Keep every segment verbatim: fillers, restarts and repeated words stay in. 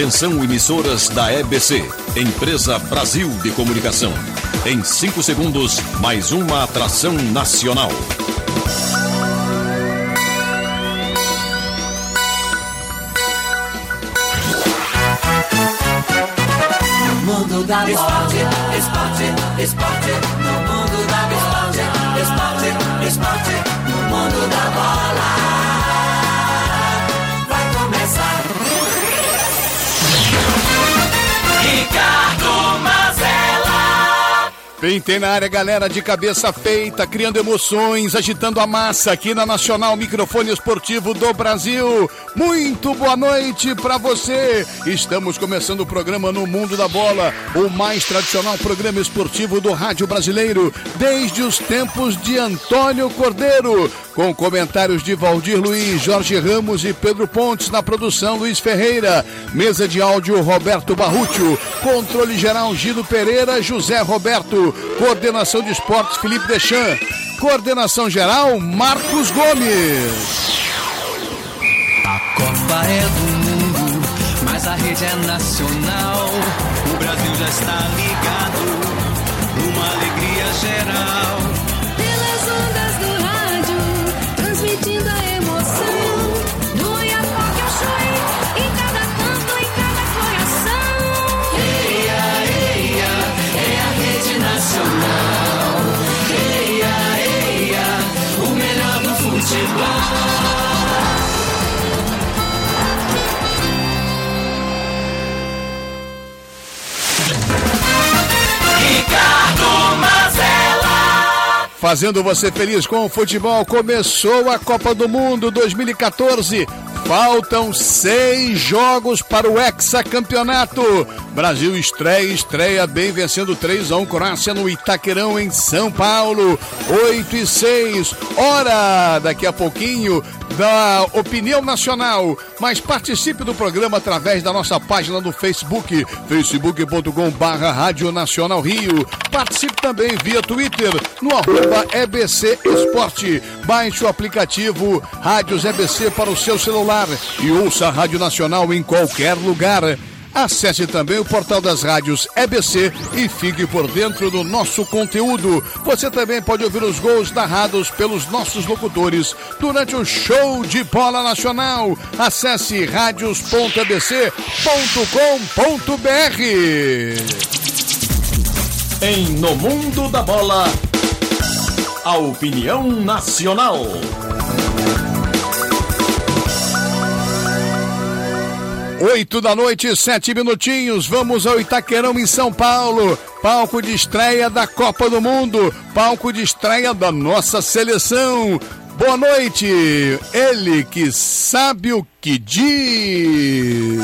Atenção, emissoras da E B C, Empresa Brasil de Comunicação. Em cinco segundos, mais uma atração nacional. Mundo da bola. Esporte, esporte, esporte. No mundo da bola. Esporte, esporte. No mundo da bola. Vai começar. Ricardo Mazella. Pintei na área, galera, de cabeça feita, criando emoções, agitando a massa aqui na Nacional Microfone Esportivo do Brasil. Muito boa noite pra você. Estamos começando o programa No Mundo da Bola, o mais tradicional programa esportivo do rádio brasileiro, desde os tempos de Antônio Cordeiro, com comentários de Valdir Luiz, Jorge Ramos e Pedro Pontes, na produção Luiz Ferreira, mesa de áudio Roberto Barrúcio, controle geral Gino Pereira, José Roberto, coordenação de esportes Felipe Deschamps, coordenação geral Marcos Gomes. A Copa é do mundo, mas a rede é nacional. O Brasil já está ligado, numa alegria geral. Pelas ondas do rádio, transmitindo a emoção. Do Iapoque ao Chuí, em cada canto, em cada coração. Eia, eia, é a rede nacional. Eia, eia, o melhor do futebol. Ricardo Mazella. Fazendo você feliz com o futebol, começou a Copa do Mundo dois mil e catorze. Faltam seis jogos para o hexacampeonato. Brasil estreia, estreia bem, vencendo três a um Croácia no Itaquerão, em São Paulo. oito e seis. Hora, daqui a pouquinho, da Opinião Nacional. Mas participe do programa através da nossa página no Facebook, facebook ponto com barra Rádio Nacional Rio. Participe também via Twitter, no arroba E B C Esporte. Baixe o aplicativo Rádios E B C para o seu celular e ouça a Rádio Nacional em qualquer lugar. Acesse também o portal das rádios E B C e fique por dentro do nosso conteúdo. Você também pode ouvir os gols narrados pelos nossos locutores durante o show de bola nacional. Acesse radios ponto e b c ponto com ponto b r. Em No Mundo da Bola, a opinião nacional. Oito da noite, sete minutinhos, vamos ao Itaquerão em São Paulo, palco de estreia da Copa do Mundo, palco de estreia da nossa seleção. Boa noite, ele que sabe o que diz.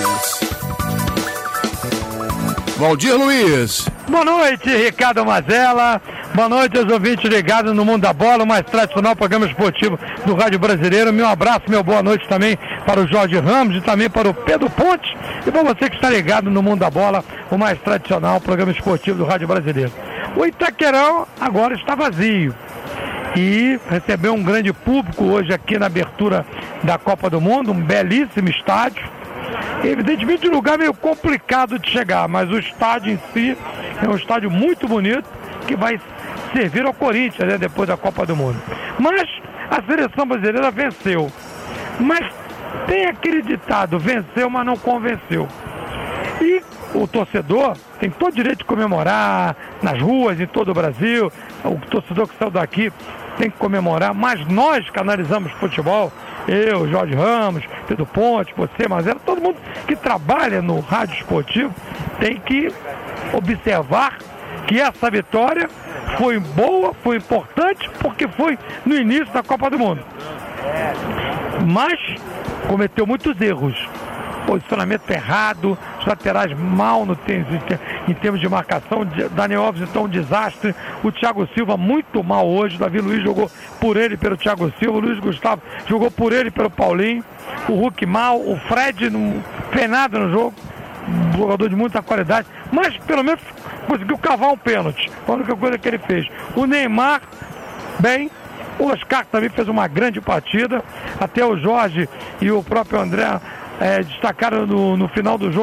Valdir Luiz. Boa noite, Ricardo Mazella. Boa noite aos ouvintes ligados no Mundo da Bola, o mais tradicional programa esportivo do Rádio Brasileiro. Meu abraço, meu boa noite também para o Jorge Ramos e também para o Pedro Pontes. E para você que está ligado no Mundo da Bola, o mais tradicional programa esportivo do Rádio Brasileiro. O Itaquerão agora está vazio e recebeu um grande público hoje aqui na abertura da Copa do Mundo, um belíssimo estádio. Evidentemente um lugar meio complicado de chegar, mas o estádio em si é um estádio muito bonito que vai servir ao Corinthians, né, depois da Copa do Mundo. Mas a seleção brasileira venceu. Mas tem aquele ditado, venceu, mas não convenceu. E o torcedor tem todo o direito de comemorar nas ruas, em todo o Brasil. O torcedor que saiu daqui tem que comemorar, mas nós que analisamos futebol, eu, Jorge Ramos, Pedro Ponte, você, Mazella, todo mundo que trabalha no rádio esportivo tem que observar que essa vitória foi boa, foi importante, porque foi no início da Copa do Mundo. Mas cometeu muitos erros. Posicionamento errado, os laterais mal no, em termos de marcação, Daniel Alves então um desastre, o Thiago Silva muito mal hoje, Davi Luiz jogou por ele pelo Thiago Silva, o Luiz Gustavo jogou por ele pelo Paulinho, o Hulk mal, o Fred não fez nada no jogo, um jogador de muita qualidade, mas pelo menos conseguiu cavar um pênalti, foi a única coisa que ele fez. O Neymar, bem, o Oscar também fez uma grande partida, até o Jorge e o próprio André É, destacaram no, no final do jogo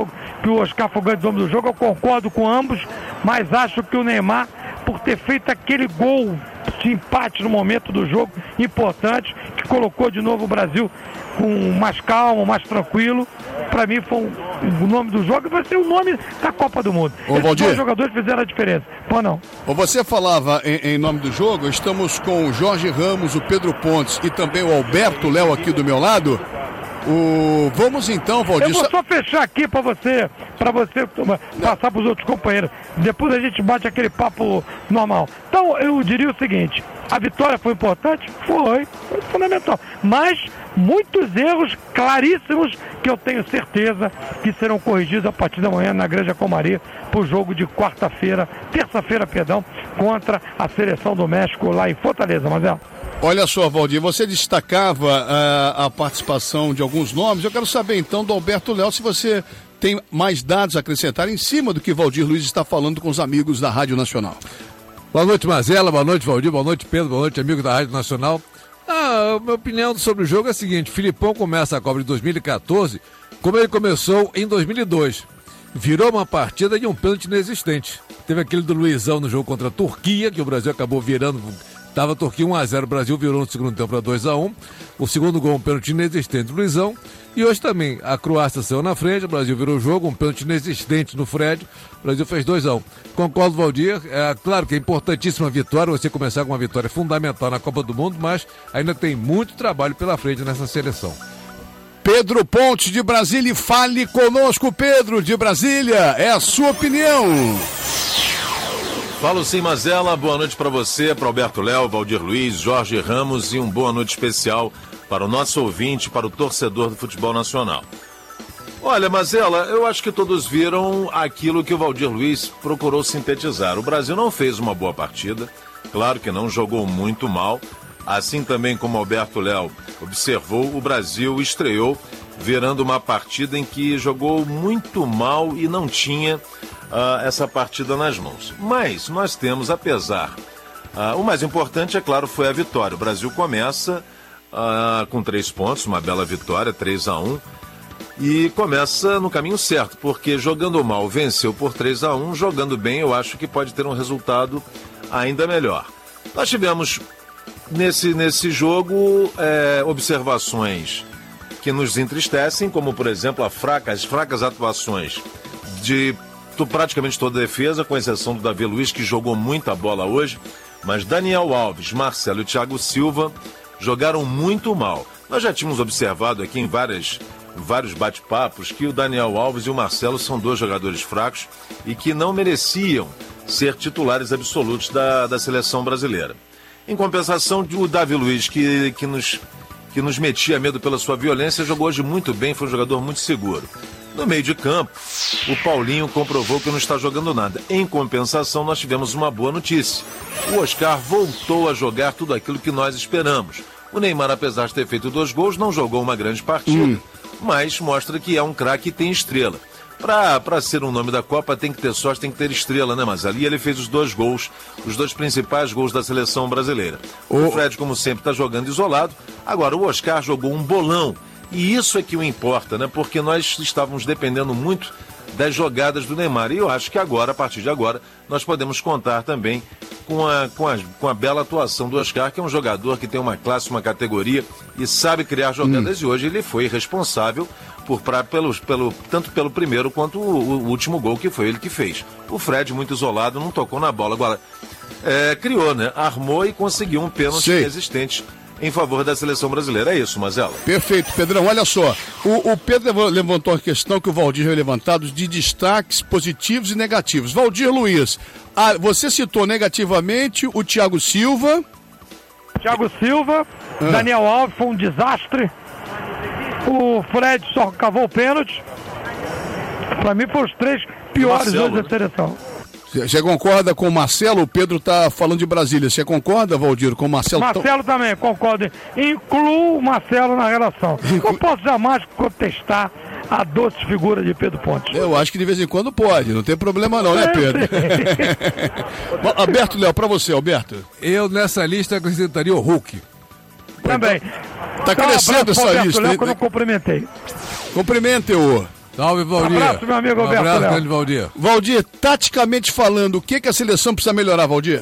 que o Oscar foi o grande homem do jogo, eu concordo com ambos, mas acho que o Neymar, por ter feito aquele gol de empate no momento do jogo importante, que colocou de novo o Brasil com mais calmo, mais tranquilo, para mim foi um, o nome do jogo e vai ser o nome da Copa do Mundo. Ô, Esses Valdir, dois jogadores fizeram a diferença. Pô, não. Você falava em, em nome do jogo, estamos com o Jorge Ramos, o Pedro Pontes e também o Alberto Léo aqui do meu lado. O... Vamos então, Valdir. Eu vou só fechar aqui para você, para você passar para os outros companheiros. Depois a gente bate aquele papo normal. Então, eu diria o seguinte: a vitória foi importante? Foi, foi fundamental. Mas muitos erros claríssimos que eu tenho certeza que serão corrigidos a partir da manhã na Granja Comari para o jogo de quarta-feira, terça-feira, perdão, contra a seleção do México lá em Fortaleza, Marcelo. Olha só, Valdir, você destacava uh, a participação de alguns nomes. Eu quero saber então do Alberto Léo se você tem mais dados a acrescentar em cima do que Valdir Luiz está falando com os amigos da Rádio Nacional. Boa noite, Mazela, boa noite, Valdir, boa noite, Pedro, boa noite, amigo da Rádio Nacional. Ah, a minha opinião sobre o jogo é a seguinte: Filipão começa a Copa de dois mil e catorze como ele começou em dois mil e dois. Virou uma partida de um pênalti inexistente. Teve aquele do Luizão no jogo contra a Turquia, que o Brasil acabou virando. Estava a Turquia um a zero, o Brasil virou no segundo tempo para dois a um. O segundo gol, um pênalti inexistente do Luizão. E hoje também, a Croácia saiu na frente, o Brasil virou o jogo, um pênalti inexistente no Fred. O Brasil fez dois a um. Concordo, Valdir. É claro que é importantíssima a vitória, você começar com uma vitória fundamental na Copa do Mundo, mas ainda tem muito trabalho pela frente nessa seleção. Pedro Pontes de Brasília, fale conosco, Pedro de Brasília, é a sua opinião. Falo sim, Mazela, boa noite para você, para Alberto Léo, Valdir Luiz, Jorge Ramos e um boa noite especial para o nosso ouvinte, para o torcedor do futebol nacional. Olha, Mazela, eu acho que todos viram aquilo que o Valdir Luiz procurou sintetizar. O Brasil não fez uma boa partida, claro que não, jogou muito mal. Assim também como Alberto Léo observou, o Brasil estreou virando uma partida em que jogou muito mal e não tinha uh, essa partida nas mãos. Mas nós temos, apesar, uh, o mais importante, é claro, foi a vitória. O Brasil começa uh, com três pontos, uma bela vitória, três a um, e começa no caminho certo, porque jogando mal venceu por três a um, jogando bem eu acho que pode ter um resultado ainda melhor. Nós tivemos nesse, nesse jogo é, observações que nos entristecem, como por exemplo a fraca, as fracas atuações de praticamente toda a defesa, com exceção do Davi Luiz, que jogou muita bola hoje, mas Daniel Alves, Marcelo e Thiago Silva jogaram muito mal. Nós já tínhamos observado aqui em várias, vários bate-papos que o Daniel Alves e o Marcelo são dois jogadores fracos e que não mereciam ser titulares absolutos da, da seleção brasileira. Em compensação, o Davi Luiz, que, que, nos, que nos metia medo pela sua violência, jogou hoje muito bem, foi um jogador muito seguro. No meio de campo, o Paulinho comprovou que não está jogando nada. Em compensação, nós tivemos uma boa notícia. O Oscar voltou a jogar tudo aquilo que nós esperamos. O Neymar, apesar de ter feito dois gols, não jogou uma grande partida, hum. mas mostra que é um craque e tem estrela. Para ser um nome da Copa tem que ter sorte, tem que ter estrela, né? Mas ali ele fez os dois gols, os dois principais gols da seleção brasileira. O Fred, como sempre, está jogando isolado. Agora, o Oscar jogou um bolão. E isso é que o importa, né? Porque nós estávamos dependendo muito das jogadas do Neymar. E eu acho que agora, a partir de agora, nós podemos contar também com a, com a, com a bela atuação do Oscar, que é um jogador que tem uma classe, uma categoria e sabe criar jogadas. Hum. E hoje ele foi responsável por, pra, pelo, pelo, tanto pelo primeiro quanto o, o último gol, que foi ele que fez. O Fred, muito isolado, não tocou na bola. Agora, é, criou, né? Armou e conseguiu um pênalti inexistente em favor da seleção brasileira. É isso, Mazela. Perfeito, Pedrão. Olha só, o, o Pedro levantou a questão que o Valdir havia levantado de destaques positivos e negativos. Valdir Luiz, ah, você citou negativamente o Thiago Silva. Thiago Silva, ah. Daniel Alves foi um desastre. O Fred só cavou o pênalti. Para mim foram os três piores hoje da seleção. Você concorda com o Marcelo? O Pedro está falando de Brasília. Você concorda, Valdir, com o Marcelo? Marcelo também, concordo. Incluo o Marcelo na relação. Inclu... Não posso jamais contestar a doce figura de Pedro Pontes. Eu acho que de vez em quando pode. Não tem problema não, né, Pedro? Alberto Léo, para você, Alberto. Eu, nessa lista, acrescentaria o Hulk. Também. Tá crescendo essa Alberto lista. Léo, que eu não cumprimentei. Cumprimente-o. Salve, Valdir. Um abraço, meu amigo um Alberto abraço, Léo. grande Valdir. Valdir, taticamente falando, o que, que a seleção precisa melhorar, Valdir?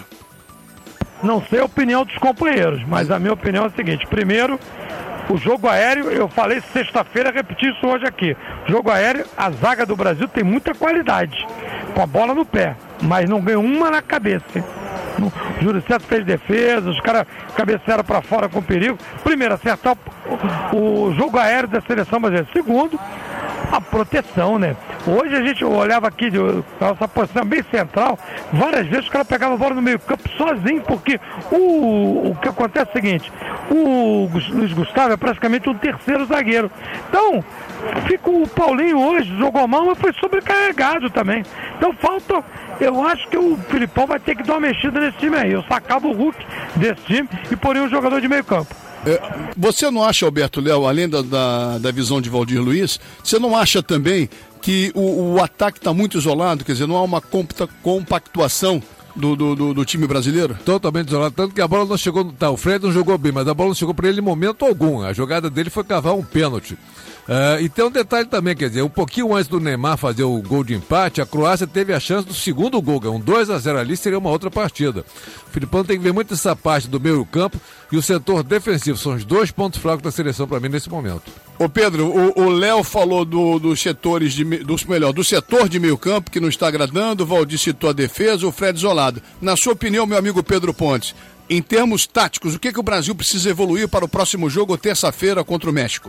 Não sei a opinião dos companheiros, mas a minha opinião é a seguinte. Primeiro, o jogo aéreo, eu falei sexta-feira, repeti isso hoje aqui. O jogo aéreo, a zaga do Brasil tem muita qualidade, com a bola no pé, mas não ganhou uma na cabeça. O Júlio César fez defesa, os caras cabecearam para fora com perigo. Primeiro, acertar o, o jogo aéreo da seleção brasileira. Segundo, a proteção, né? Hoje a gente olhava aqui, de nossa posição bem central, várias vezes o cara pegava a bola no meio campo sozinho, porque o, o que acontece é o seguinte, o Luiz Gustavo é praticamente um terceiro zagueiro. Então, fica o Paulinho hoje, jogou mal, mas foi sobrecarregado também. Então falta, eu acho que o Filipão vai ter que dar uma mexida nesse time aí. Eu sacava o Hulk desse time e poria um jogador de meio campo. É, você não acha, Alberto Léo, além da, da, da visão de Valdir Luiz, você não acha também que o, o ataque está muito isolado, quer dizer, não há uma compta, compactuação do, do, do, do time brasileiro? Totalmente isolado, tanto que a bola não chegou, tá, o Fred não jogou bem, mas a bola não chegou para ele em momento algum, a jogada dele foi cavar um pênalti. Uh, e tem um detalhe também, quer dizer, um pouquinho antes do Neymar fazer o gol de empate, a Croácia teve a chance do segundo gol, um dois a zero ali seria uma outra partida. O Filipão tem que ver muito essa parte do meio campo e o setor defensivo, são os dois pontos fracos da seleção para mim nesse momento. Ô Pedro, o Léo falou do, dos setores, de, do, melhor, do setor de meio campo que não está agradando, o Valdir citou a defesa, o Fred isolado. Na sua opinião, meu amigo Pedro Pontes, em termos táticos, o que, que o Brasil precisa evoluir para o próximo jogo, terça-feira, contra o México?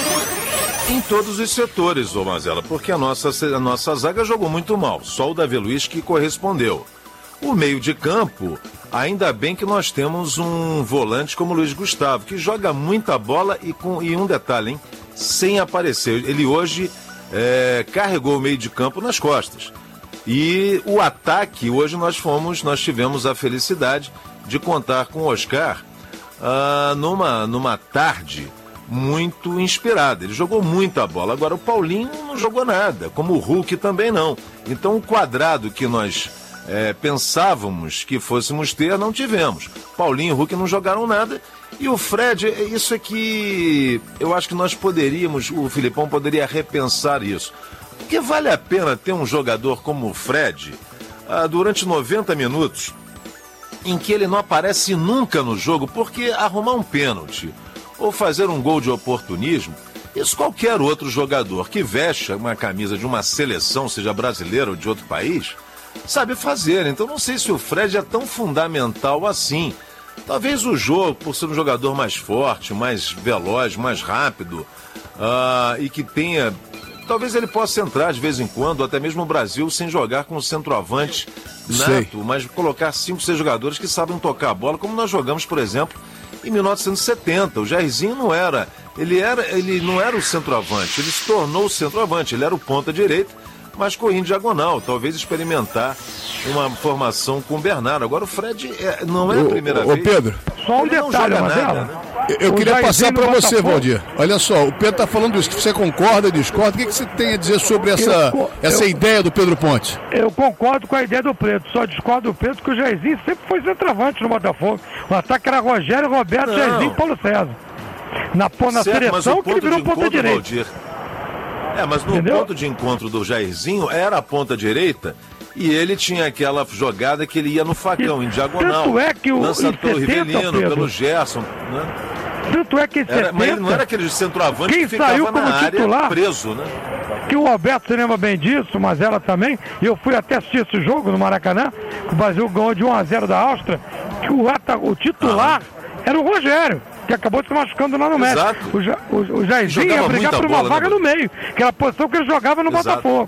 Em todos os setores, ô Mazela, porque a nossa, a nossa zaga jogou muito mal, só o Davi Luiz que correspondeu. O meio de campo, ainda bem que nós temos um volante como o Luiz Gustavo, que joga muita bola e, com, e um detalhe, hein, sem aparecer. Ele hoje é, carregou o meio de campo nas costas. E o ataque, hoje nós fomos, nós tivemos a felicidade de contar com o Oscar ah, numa, numa tarde muito inspirada. Ele jogou muita bola. Agora o Paulinho não jogou nada, como o Hulk também não. Então o quadrado que nós é, pensávamos que fôssemos ter, não tivemos. Paulinho e o Hulk não jogaram nada. E o Fred, isso é que eu acho que nós poderíamos, o Filipão poderia repensar isso. Porque vale a pena ter um jogador como o Fred ah, durante noventa minutos em que ele não aparece nunca no jogo, porque arrumar um pênalti ou fazer um gol de oportunismo, isso qualquer outro jogador que veste uma camisa de uma seleção, seja brasileira ou de outro país, sabe fazer. Então não sei se o Fred é tão fundamental assim. Talvez o jogo, por ser um jogador mais forte, mais veloz, mais rápido, uh, e que tenha... Talvez ele possa entrar de vez em quando, até mesmo o Brasil, sem jogar com o centroavante nato, mas colocar cinco, seis jogadores que sabem tocar a bola, como nós jogamos, por exemplo, em mil novecentos e setenta, o Jairzinho não era, ele era, ele não era o centroavante, ele se tornou o centroavante, ele era o ponta direita, mas corria em diagonal, talvez experimentar uma formação com o Bernardo. Agora o Fred é, não é a primeira ô, vez. Ô Pedro, só um detalhe, nada, né? Eu, eu queria passar para você, Valdir. Olha só, o Pedro está falando isso. Você concorda, discorda? O que, que você tem a dizer sobre essa, eu, essa eu, ideia do Pedro Ponte? Eu concordo com a ideia do Pedro. Só discordo do Pedro que o Jairzinho sempre foi centroavante no Botafogo. O ataque era Rogério, Roberto, Não. Jairzinho e Paulo César. Na, na certo, seleção que ele virou ponta direita. É, mas no Entendeu? ponto de encontro do Jairzinho era a ponta direita e ele tinha aquela jogada que ele ia no facão, em diagonal. Tanto é que o, lançado pelo setenta, Rivelino, Pedro, pelo Gerson, né? Tanto é que em Era, mas ele setenta, não era aquele centroavante quem que ficava saiu na como área titular, preso, né? que o Alberto se lembra bem disso, mas ela também, e eu fui até assistir esse jogo no Maracanã, que o Brasil ganhou de um a zero da Áustria, que o, o titular ah. era o Rogério, que acabou se machucando lá no México. O, ja, o, o Jairzinho ia brigar por uma bola, vaga né, no meio, que era a posição que ele jogava no Exato. Botafogo.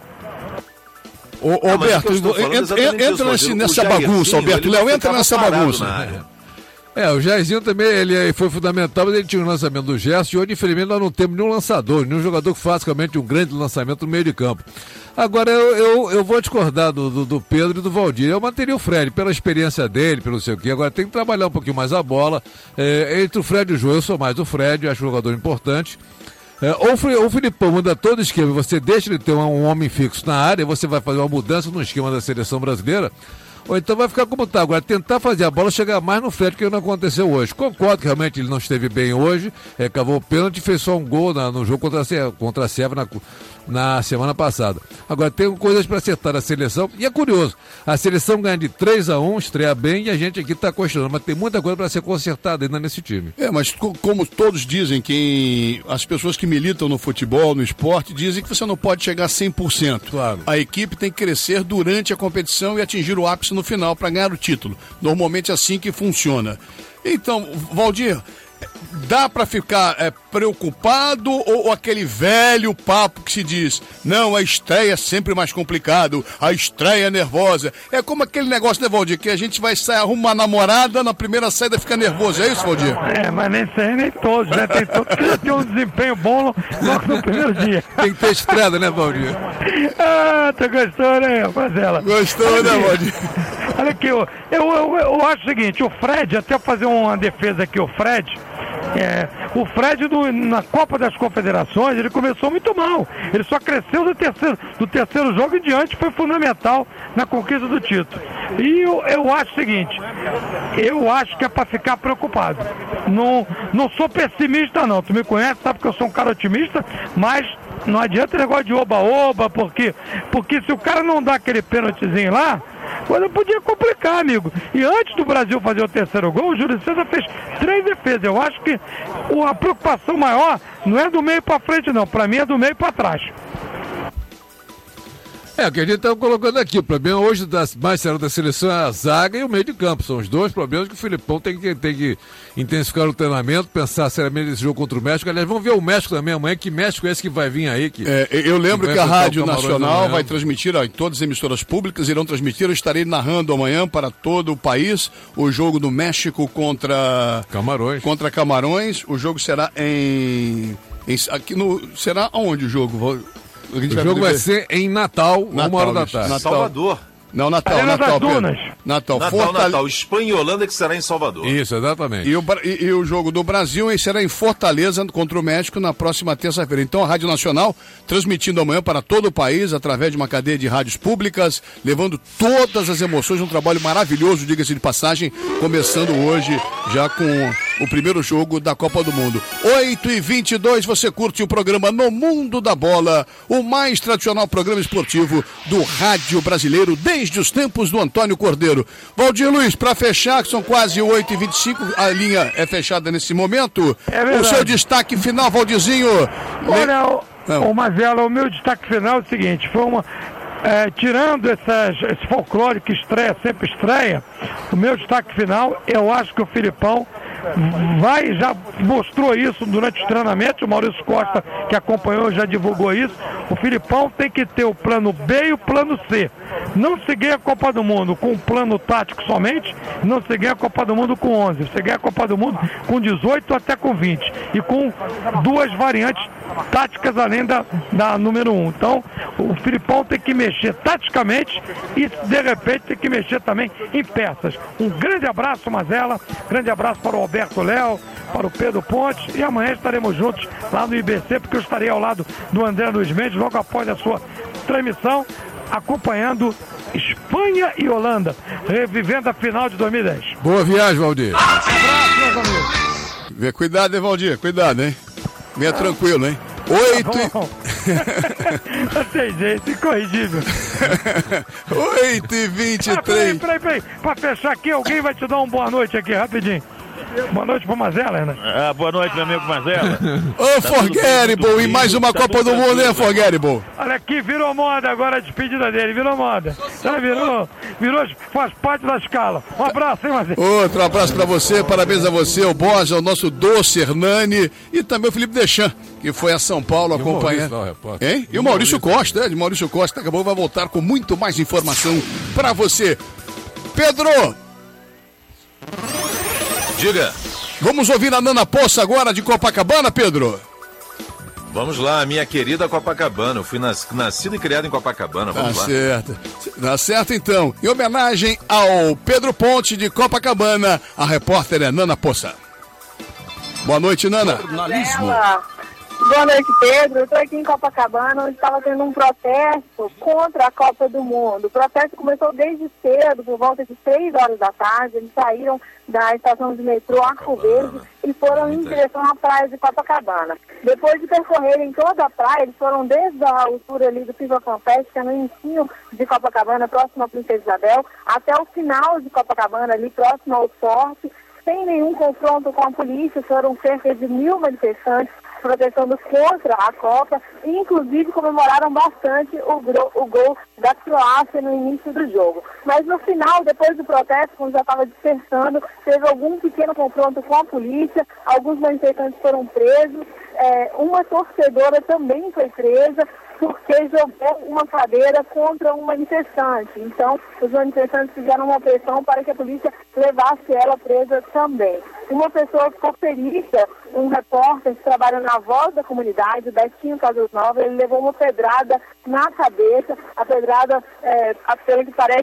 Ô, ô, Alberto, entra, entra nesse, nessa bagunça, Alberto Léo, entra nessa bagunça. É, o Jairzinho também, ele foi fundamental, mas ele tinha um lançamento do Gerson e hoje, infelizmente, nós não temos nenhum lançador, nenhum jogador que faça realmente um grande lançamento no meio de campo. Agora, eu, eu, eu vou discordar do, do, do Pedro e do Valdir. Eu manteria o Fred, pela experiência dele, pelo sei o quê. Agora, tem que trabalhar um pouquinho mais a bola. É, entre o Fred e o Jô, eu sou mais o Fred, acho um jogador importante. É, ou o Filipão muda todo o esquema, você deixa ele ter um, um homem fixo na área, você vai fazer uma mudança no esquema da seleção brasileira, ou então vai ficar como está. Agora, tentar fazer a bola chegar mais no Fred, que não aconteceu hoje. Concordo que realmente ele não esteve bem hoje, é, cavou o pênalti e fez só um gol na, no jogo contra a, Ce- contra a Sérvia na, na semana passada. Agora, tem coisas para acertar a seleção, e é curioso, a seleção ganha de três a um, estreia bem, e a gente aqui está questionando, mas tem muita coisa para ser consertada ainda nesse time. É, mas co- como todos dizem, quem as pessoas que militam no futebol, no esporte, dizem que você não pode chegar a cem por cento. Claro. A equipe tem que crescer durante a competição e atingir o ápice no final para ganhar o título. Normalmente é assim que funciona. Então, Valdir, dá para ficar é, preocupado ou, ou aquele velho papo que se diz, não, a estreia é sempre mais complicado, a estreia é nervosa. É como aquele negócio, né, Valdir, que a gente vai sair, arruma uma namorada, na primeira saída fica nervoso, é isso, Valdir? É, mas nem sei, nem todos, né? Tem todos que tem um desempenho bom logo no primeiro dia. Tem que ter estrada, né, Valdir? Ah, tu gostou, né, rapaziada? Gostou, né, Valdir? Olha aqui, eu, eu, eu, eu acho o seguinte, o Fred, até fazer uma defesa aqui, o Fred, é, o Fred do, na Copa das Confederações, ele começou muito mal. Ele só cresceu do terceiro, do terceiro jogo em diante, foi fundamental na conquista do título. E eu, eu acho o seguinte, eu acho que é para ficar preocupado. Não, não sou pessimista não, tu me conhece, sabe que eu sou um cara otimista, mas não adianta negócio de oba-oba, porque, porque se o cara não dá aquele pênaltizinho lá, coisa podia complicar, amigo. E antes do Brasil fazer o terceiro gol, o Júlio César fez três defesas. Eu acho que o- a preocupação maior não é do meio para frente, não. Para mim é do meio para trás. É, o que a gente está colocando aqui, o problema hoje das mais sério da seleção é a zaga e o meio de campo. São os dois problemas que o Filipão tem que, tem que intensificar o treinamento, pensar seriamente nesse jogo contra o México. Aliás, vamos ver o México também amanhã. Que México é esse que vai vir aí? Que, É, eu lembro que que, vai a enfrentar Rádio o Camarões Nacional amanhã. vai transmitir, ó, em todas as emissoras públicas irão transmitir, eu estarei narrando amanhã para todo o país o jogo do México contra Camarões. contra Camarões. O jogo será em, em aqui no será aonde o jogo? Vou- a gente O jogo vai ver. ser em Natal, Natal, uma hora da isso. tarde. Natal. Salvador. Não, Natal, Arena Natal, das Pedro. Dunas. Natal, Natal, Fortale- Natal. Espanha e Holanda que será em Salvador. Isso, exatamente. E o, Bra- e- e o jogo do Brasil hein, será em Fortaleza contra o México na próxima terça-feira. Então a Rádio Nacional transmitindo amanhã para todo o país através de uma cadeia de rádios públicas, levando todas as emoções, um trabalho maravilhoso, diga-se de passagem, começando hoje já com o primeiro jogo da Copa do Mundo. oito e vinte e dois, você curte o programa No Mundo da Bola, o mais tradicional programa esportivo do rádio brasileiro desde os tempos do Antônio Cordeiro. Valdir Luiz, para fechar, que são quase oito e vinte e cinco, a linha é fechada nesse momento. É verdade. O seu destaque final, Valdirzinho. Olha, o, Não. o Mazela, o meu destaque final é o seguinte, foi uma... é, tirando essas, esse folclore que estreia, sempre estreia, o meu destaque final, eu acho que o Filipão vai, já mostrou isso durante os treinamentos, o Maurício Costa, que acompanhou, já divulgou isso. O Filipão tem que ter o plano B e o plano C. Não se ganha a Copa do Mundo com um plano tático somente, não se ganha a Copa do Mundo com onze. Você ganha a Copa do Mundo com dezoito até com vinte. E com duas variantes táticas além da, da número um. Então, o Filipão tem que mexer taticamente e, de repente, tem que mexer também em peças. Um grande abraço, Mazela. Grande abraço para o Alberto Léo, para o Pedro Pontes. E amanhã estaremos juntos lá no I B C, porque eu estarei ao lado do André Luiz Mendes, logo após a sua transmissão, acompanhando Espanha e Holanda, revivendo a final de dois mil e dez. Boa viagem, Valdir. Abraço, meus amigos. Vê, cuidado, hein, Valdir? Cuidado, hein? Venha tranquilo, hein? Oito e... Bom, não tem jeito, incorrigível. oito e vinte e Ah, peraí, três. peraí, peraí. Pra fechar aqui, alguém vai te dar uma boa noite aqui, rapidinho. Boa noite pro Mazela, né? Ah, boa noite, meu amigo Mazela. Ô, Forgettable, e mais uma Copa do Mundo, hein, Forgettable? Olha aqui, virou moda agora a despedida dele, virou moda. Já virou, virou, faz parte da escala. Um abraço, hein, Mazela? Outro abraço pra você, parabéns a você, o Borja, o nosso doce Hernani e também o Felipe Deschamps, que foi a São Paulo E o acompanhar. Maurício lá, o repórter. Hein? E o Maurício Costa, é, de Maurício Costa, acabou, vai voltar com muito mais informação pra você. Pedro, Diga. vamos ouvir a Nana Poça agora de Copacabana, Pedro? Vamos lá, minha querida Copacabana. Eu fui nas, nascido e criado em Copacabana. Tá Vamos lá. certo. Tá certo, então. Em homenagem ao Pedro Ponte de Copacabana, a repórter é Nana Poça. Boa noite, Nana. Bela, Boa noite, Pedro. Eu estou aqui em Copacabana, onde estava tendo um protesto contra a Copa do Mundo. O protesto começou desde cedo, por volta de três horas da tarde. Eles saíram da estação de metrô Arco Verde e foram em direção à praia de Copacabana. Depois de percorrerem toda a praia, eles foram desde a altura ali do Piva Fanfest, que é no ensino de Copacabana, próximo à Princesa Isabel, até o final de Copacabana, ali próximo ao Forte, sem nenhum confronto com a polícia. Foram cerca de mil manifestantes protestando contra a Copa e, inclusive, comemoraram bastante o, gro- o gol da Croácia no início do jogo. Mas no final, depois do protesto, quando já estava dispersando, teve algum pequeno confronto com a polícia, alguns manifestantes foram presos, é, uma torcedora também foi presa porque jogou uma cadeira contra um manifestante. Então, os manifestantes fizeram uma pressão para que a polícia levasse ela presa também. Uma pessoa ficou ferida, um repórter que trabalha na Voz da Comunidade, Betinho Casas Novas, ele levou uma pedrada na cabeça. A pedrada, é, pelo que parece,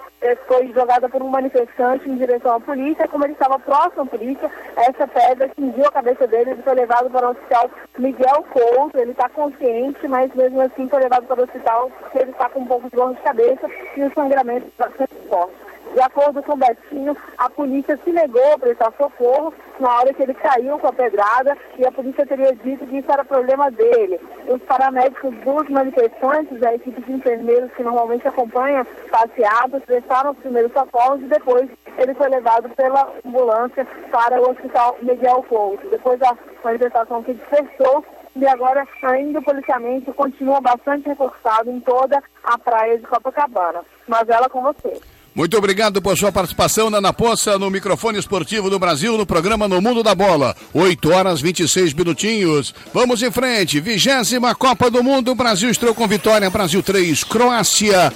foi jogada por um manifestante em direção à polícia. Como ele estava próximo à polícia, essa pedra atingiu a cabeça dele. Ele foi levado para o hospital Miguel Couto. Ele está consciente, mas mesmo assim foi levado para o hospital porque ele está com um pouco de dor de cabeça e o sangramento bastante forte. De acordo com o Betinho, a polícia se negou a prestar socorro na hora que ele caiu com a pedrada e a polícia teria dito que isso era problema dele. Os paramédicos dos manifestantes, a equipe de enfermeiros que normalmente acompanha passeados, prestaram os primeiros socorros e depois ele foi levado pela ambulância para o hospital Miguel Couto. Depois da manifestação que dispersou, e agora ainda o policiamento continua bastante reforçado em toda a praia de Copacabana. Mas ela com você. Muito obrigado por sua participação, Nana Poça, no microfone esportivo do Brasil, no programa No Mundo da Bola. oito horas e vinte e seis minutinhos. Vamos em frente. Vigésima Copa do Mundo. O Brasil estreou com vitória. Brasil três, Croácia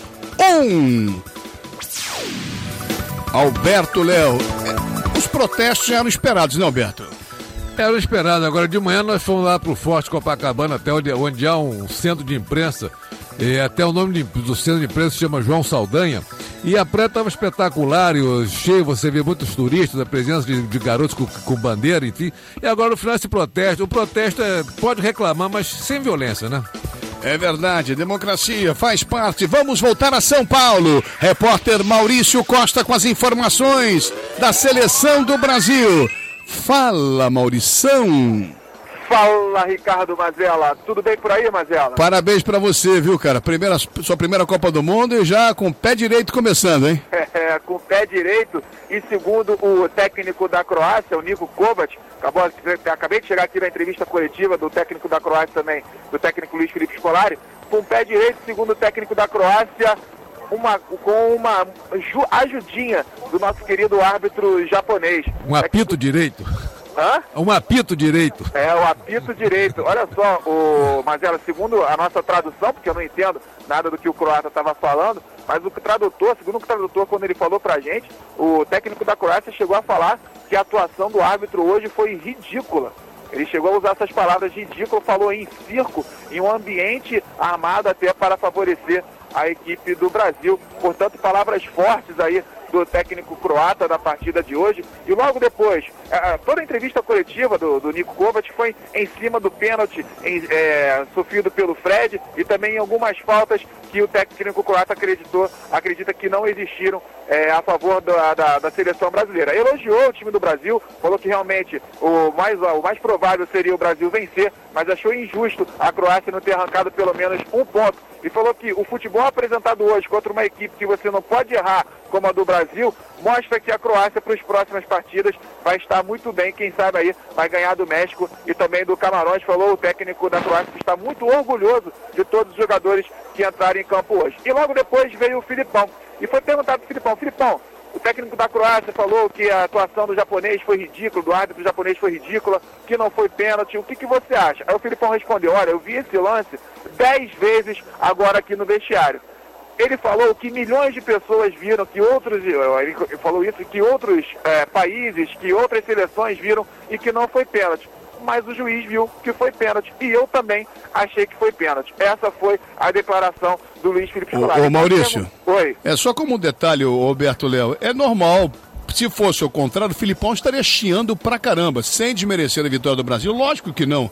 um. Alberto Léo. Os protestos eram esperados, né, Alberto? Eram esperados. Agora de manhã nós fomos lá pro Forte Copacabana, até onde, onde há um centro de imprensa. E até o nome de, do centro de imprensa se chama João Saldanha. E a praia estava espetacular, e cheio, você vê muitos turistas, a presença de, de garotos com, com bandeira, enfim. E agora no final esse protesto, o protesto é, pode reclamar, mas sem violência, né? É verdade, democracia faz parte. Vamos voltar a São Paulo. Repórter Maurício Costa com as informações da seleção do Brasil. Fala, Maurição. Fala, Ricardo Mazella. Tudo bem por aí, Mazella? Parabéns pra você, viu, cara? Primeira, sua primeira Copa do Mundo e já com o pé direito começando, hein? É, com o pé direito. E segundo o técnico da Croácia, o Niko Kovac, acabou, acabei de chegar aqui na entrevista coletiva do técnico da Croácia também, do técnico Luiz Felipe Scolari, com o pé direito, segundo o técnico da Croácia, uma, com uma ajudinha do nosso querido árbitro japonês. Um apito é que... direito. Hã? Um apito direito. É, o apito direito. Olha só, o Mazella, segundo a nossa tradução, porque eu não entendo nada do que o croata estava falando, mas o tradutor, segundo o tradutor, quando ele falou pra gente, o técnico da Croácia chegou a falar que a atuação do árbitro hoje foi ridícula. Ele chegou a usar essas palavras ridículas, falou em circo, em um ambiente armado até para favorecer a equipe do Brasil. Portanto, palavras fortes aí do técnico croata da partida de hoje. E logo depois, toda a entrevista coletiva do, do Niko Kovac foi em cima do pênalti em, é, sofrido pelo Fred e também em algumas faltas que o técnico croata acreditou, acredita que não existiram é, a favor da, da, da seleção brasileira. Elogiou o time do Brasil, falou que realmente o mais, o mais provável seria o Brasil vencer, mas achou injusto a Croácia não ter arrancado pelo menos um ponto. E falou que o futebol apresentado hoje contra uma equipe que você não pode errar, como a do Brasil, mostra que a Croácia para as próximas partidas vai estar muito bem, quem sabe aí vai ganhar do México e também do Camarões. Falou o técnico da Croácia que está muito orgulhoso de todos os jogadores que entraram em campo hoje. E logo depois veio o Filipão e foi perguntado para o Filipão, Filipão, o técnico da Croácia falou que a atuação do japonês foi ridícula, do árbitro japonês foi ridícula, que não foi pênalti, o que, que você acha? Aí o Filipão respondeu, olha, eu vi esse lance dez vezes agora aqui no vestiário. Ele falou que milhões de pessoas viram, que outros, ele falou isso, que outros é, países, que outras seleções viram e que não foi pênalti. Mas o juiz viu que foi pênalti. E eu também achei que foi pênalti. Essa foi a declaração do Luiz Felipe Scolari. Ô, ô Maurício, Oi. É só como um detalhe, ô, Roberto Léo, é normal, se fosse o contrário, o Filipão estaria chiando pra caramba, sem desmerecer a vitória do Brasil, lógico que não.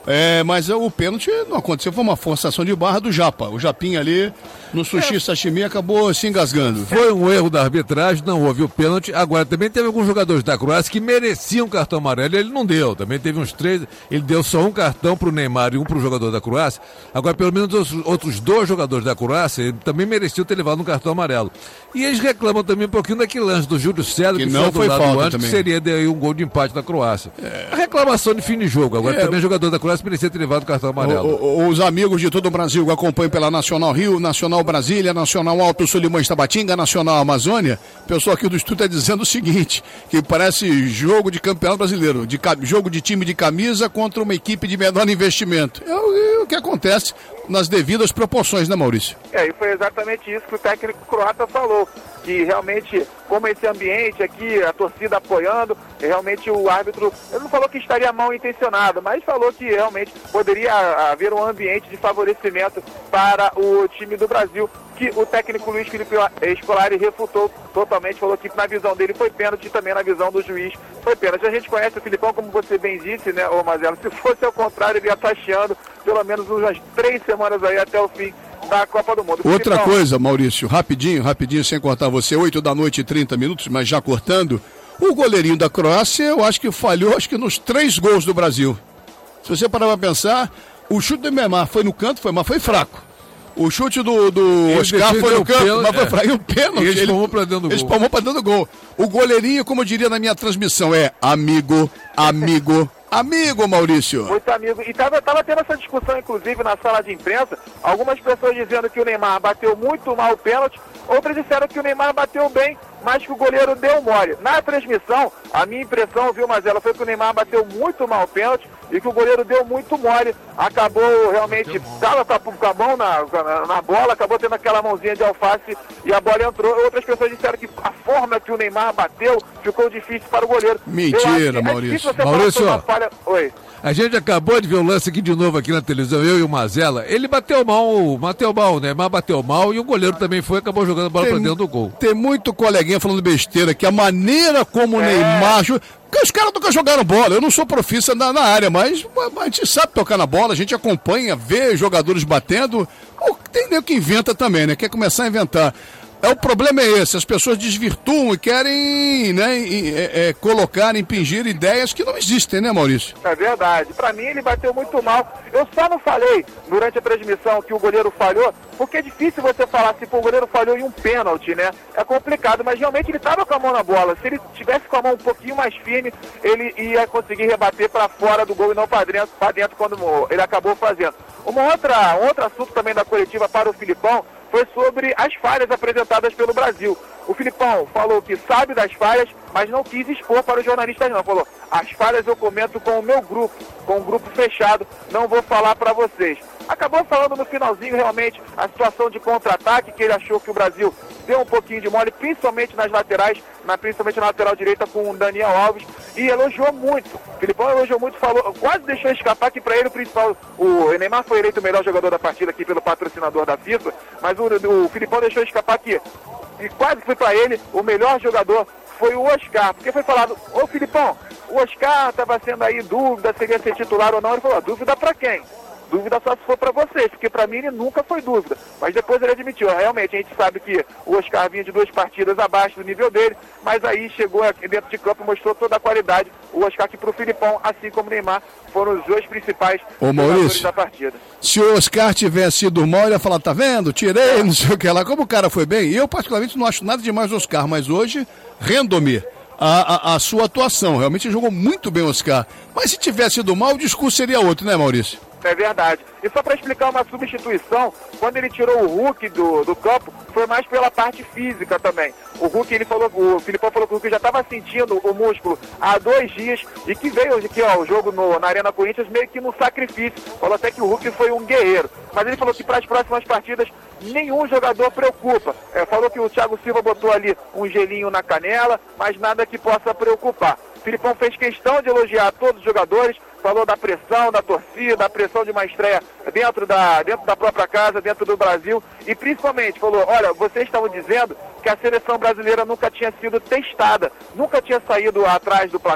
É, mas o pênalti não aconteceu, foi uma forçação de barra do Japa. O Japinha ali, no sushi é. sashimi, acabou se engasgando. Foi um erro da arbitragem, não houve o pênalti. Agora, também teve alguns jogadores da Croácia que mereciam cartão amarelo, ele não deu. Também teve uns três, ele deu só um cartão pro Neymar e um pro jogador da Croácia. Agora, pelo menos os outros dois jogadores da Croácia também mereciam ter levado um cartão amarelo. E eles reclamam também um pouquinho daquele lance do Júlio César, que, que não foi do lado falta antes, também. Que seria daí um gol de empate da Croácia. É. A reclamação de fim de jogo. Agora, é. também o jogador da Croácia merecia ter levado o cartão amarelo. O, o, os amigos de todo o Brasil que acompanham pela Nacional Rio, Nacional Brasília, Nacional Alto Solimões Tabatinga, Nacional Amazônia, o pessoal aqui do estúdio está dizendo o seguinte, que parece jogo de campeonato brasileiro, de, jogo de time de camisa contra uma equipe de menor investimento. É o, é o que acontece nas devidas proporções, né, Maurício? É, e foi exatamente isso que o técnico croata falou, que realmente, como esse ambiente aqui, a torcida apoiando, realmente o árbitro, ele não falou que estaria mal intencionado, mas falou que realmente poderia haver um ambiente de favorecimento para o time do Brasil, que o técnico Luiz Felipe Scolari refutou totalmente, falou que na visão dele foi pênalti e também na visão do juiz foi pênalti. A gente conhece o Filipão, como você bem disse, né, ô Mazela, se fosse ao contrário, ele ia estar chiando pelo menos umas três semanas aí até o fim da Copa do Mundo. Outra Filipão... coisa, Maurício, rapidinho, rapidinho, sem cortar você, oito da noite e trinta minutos, mas já cortando, o goleirinho da Croácia, eu acho que falhou, acho que nos três gols do Brasil. Se você parar pra pensar, o chute do Neymar foi no canto, foi, mas foi fraco. O chute do, do Oscar foi no canto, pênalti, mas foi é. fraco. E o pênalti, ele espalmou pra dentro do gol. Espalmou pra dentro do gol. O goleirinho, como eu diria na minha transmissão, é amigo, amigo, amigo, Maurício. Muito amigo. E tava, tava tendo essa discussão, inclusive, na sala de imprensa. Algumas pessoas dizendo que o Neymar bateu muito mal o pênalti. Outras disseram que o Neymar bateu bem, mas que o goleiro deu mole. Na transmissão, a minha impressão, viu, Mazela, foi que o Neymar bateu muito mal o pênalti e que o goleiro deu muito mole. Acabou realmente, estava com a mão na, na, na bola, acabou tendo aquela mãozinha de alface e a bola entrou. Outras pessoas disseram que a forma que o Neymar bateu ficou difícil para o goleiro. Mentira, Maurício. É Maurício, falha... Oi. A gente acabou de ver o lance aqui de novo aqui na televisão, eu e o Mazela. Ele bateu mal, bateu mal, né? Mas bateu mal e o goleiro também foi, acabou jogando a bola tem, pra dentro do gol. Tem muito coleguinha falando besteira, que a maneira como o é. Neymar... Porque os caras nunca jogaram bola, eu não sou profissa na, na área, mas a gente sabe tocar na bola, a gente acompanha, vê jogadores batendo. Tem nego que inventa também, né? Quer começar a inventar. É, o problema é esse, as pessoas desvirtuam e querem, né, é, é, colocar, impingir ideias que não existem, né, Maurício? É verdade. Pra mim ele bateu muito mal. Eu só não falei durante a transmissão que o goleiro falhou, porque é difícil você falar se o goleiro falhou em um pênalti, né? É complicado, mas realmente ele tava com a mão na bola. Se ele tivesse com a mão um pouquinho mais firme, ele ia conseguir rebater para fora do gol e não para dentro, para dentro quando ele acabou fazendo. Uma outra, um outro assunto também da coletiva para o Filipão foi sobre as falhas apresentadas pelo Brasil. O Filipão falou que sabe das falhas, mas não quis expor para os jornalistas não. Falou, as falhas eu comento com o meu grupo, com o grupo fechado, não vou falar para vocês. Acabou falando no finalzinho realmente a situação de contra-ataque, que ele achou que o Brasil deu um pouquinho de mole, principalmente nas laterais, na, principalmente na lateral direita com o Daniel Alves, e elogiou muito. O Filipão elogiou muito, falou, quase deixou escapar que para ele o principal, o Neymar foi eleito o melhor jogador da partida aqui pelo patrocinador da FIFA, mas o, o Filipão deixou escapar que, e quase que foi para ele, o melhor jogador foi o Oscar, porque foi falado, ô Filipão, o Oscar estava sendo aí dúvida se ele ia ser titular ou não, ele falou, dúvida para quem? Dúvida só se for para vocês, porque para mim ele nunca foi dúvida. Mas depois ele admitiu, realmente a gente sabe que o Oscar vinha de duas partidas abaixo do nível dele, mas aí chegou aqui dentro de campo e mostrou toda a qualidade. O Oscar que pro Filipão, assim como o Neymar, foram os dois principais Ô, jogadores Maurício, da partida. Se o Oscar tivesse sido mal, ele ia falar, tá vendo? Tirei, não sei o que lá. Como o cara foi bem, eu particularmente não acho nada demais do Oscar, mas hoje, rendo-me a, a, a sua atuação. Realmente jogou muito bem o Oscar. Mas se tivesse sido mal, o discurso seria outro, né, Maurício? É verdade. E só para explicar uma substituição, quando ele tirou o Hulk do, do campo, foi mais pela parte física também. O Hulk, ele falou, o Filipão falou que o Hulk já estava sentindo o músculo há dois dias e que veio aqui, ó, o jogo no, na Arena Corinthians meio que no sacrifício. Falou até que o Hulk foi um guerreiro. Mas ele falou que para as próximas partidas nenhum jogador preocupa. É, falou que o Thiago Silva botou ali um gelinho na canela, mas nada que possa preocupar. O Filipão fez questão de elogiar todos os jogadores, falou da pressão da torcida, da pressão de uma estreia dentro da, dentro da própria casa, dentro do Brasil, e principalmente falou, olha, vocês estavam dizendo que a seleção brasileira nunca tinha sido testada, nunca tinha saído atrás do placar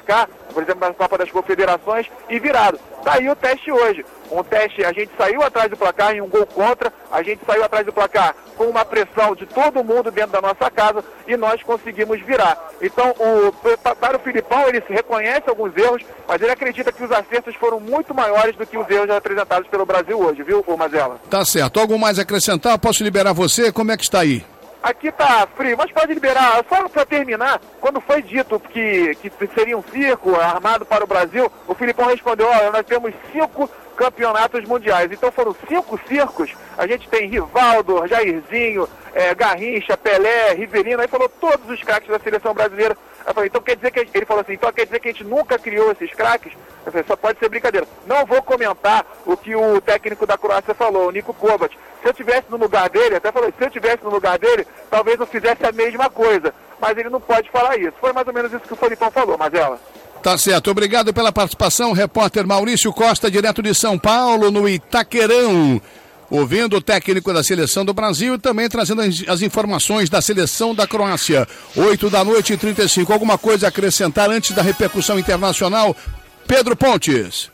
por exemplo, na Copa das Confederações, e virado. Tá aí o teste hoje. Um teste, a gente saiu atrás do placar em um gol contra, a gente saiu atrás do placar com uma pressão de todo mundo dentro da nossa casa e nós conseguimos virar. Então, o, para o Filipão, ele se reconhece alguns erros, mas ele acredita que os acertos foram muito maiores do que os erros apresentados pelo Brasil hoje, viu, Mazella? Tá certo. Algo mais a acrescentar? Posso liberar você? Como é que está aí? Aqui tá frio, mas pode liberar. Só para terminar, quando foi dito que, que seria um circo armado para o Brasil, o Filipão respondeu, olha, nós temos cinco campeonatos mundiais. Então foram cinco circos. A gente tem Rivaldo, Jairzinho, é, Garrincha, Pelé, Rivelino, aí falou todos os craques da seleção brasileira. Eu falei, então quer dizer que a gente, ele falou assim, então quer dizer que a gente nunca criou esses craques? Eu falei, só pode ser brincadeira. Não vou comentar o que o técnico da Croácia falou, o Niko Kovac. Se eu tivesse no lugar dele, até falei, se eu tivesse no lugar dele, talvez eu fizesse a mesma coisa. Mas ele não pode falar isso. Foi mais ou menos isso que o Felipão falou, Mazella. Tá certo, obrigado pela participação, repórter Maurício Costa, direto de São Paulo, no Itaquerão, ouvindo o técnico da seleção do Brasil e também trazendo as informações da seleção da Croácia. oito da noite e trinta e cinco, alguma coisa a acrescentar antes da repercussão internacional? Pedro Pontes.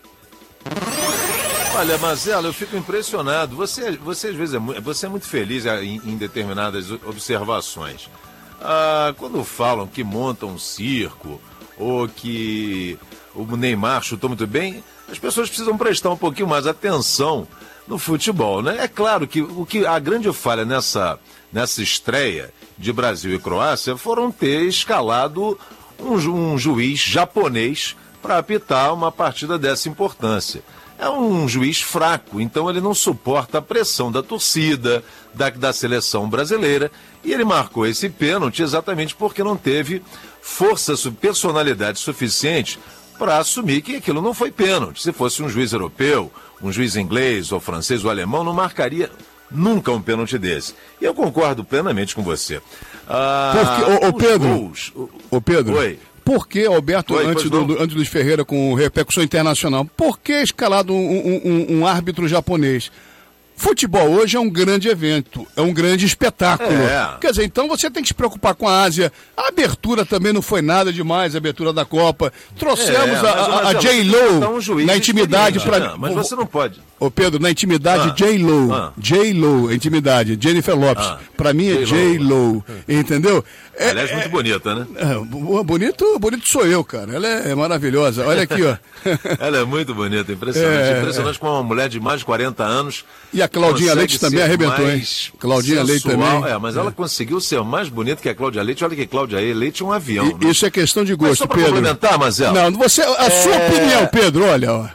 Olha, Mazella, eu fico impressionado. Você, você às vezes é muito, você é muito feliz em, em determinadas observações. Ah, quando falam que montam um circo ou que o Neymar chutou muito bem, as pessoas precisam prestar um pouquinho mais atenção no futebol, né? É claro que, o que a grande falha nessa, nessa estreia de Brasil e Croácia foram ter escalado um, um juiz japonês para apitar uma partida dessa importância. É um juiz fraco, então ele não suporta a pressão da torcida, da, da seleção brasileira, e ele marcou esse pênalti exatamente porque não teve força, personalidade suficiente para assumir que aquilo não foi pênalti. Se fosse um juiz europeu, um juiz inglês ou francês ou alemão, não marcaria nunca um pênalti desse. E eu concordo plenamente com você. Ah, porque, ô, ô Pedro, gols, o... ô Pedro, Oi. Por que, Alberto, Oi, antes, do, antes do Luiz Ferreira com repercussão internacional, por que escalado um, um, um, um árbitro japonês? Futebol hoje é um grande evento, é um grande espetáculo. É. Quer dizer, então você tem que se preocupar com a Ásia. A abertura também não foi nada demais, a abertura da Copa. Trouxemos é, a, a, a J-Lo um na intimidade para... Não, mas você não pode. Ô Pedro, na intimidade, ah. J-Lo. Ah. J-Lo, intimidade. Jennifer Lopes. Ah. Para mim é J-Lo. Entendeu? É, Aliás, muito bonita, né? É, bonito, bonito sou eu, cara. Ela é maravilhosa. Olha aqui, ó. Ela é muito bonita, impressionante. É, impressionante como uma mulher de mais de quarenta anos. E a Claudinha Leite também arrebentou, hein? Claudinha sensual, Leite também. É, mas ela conseguiu ser mais bonita que a Cláudia Leite. Olha que Cláudia Leite é um avião. E, né? Isso é questão de gosto, mas só pra Pedro. complementar, Mazella. Não, você, a é... sua opinião, Pedro, olha, ó.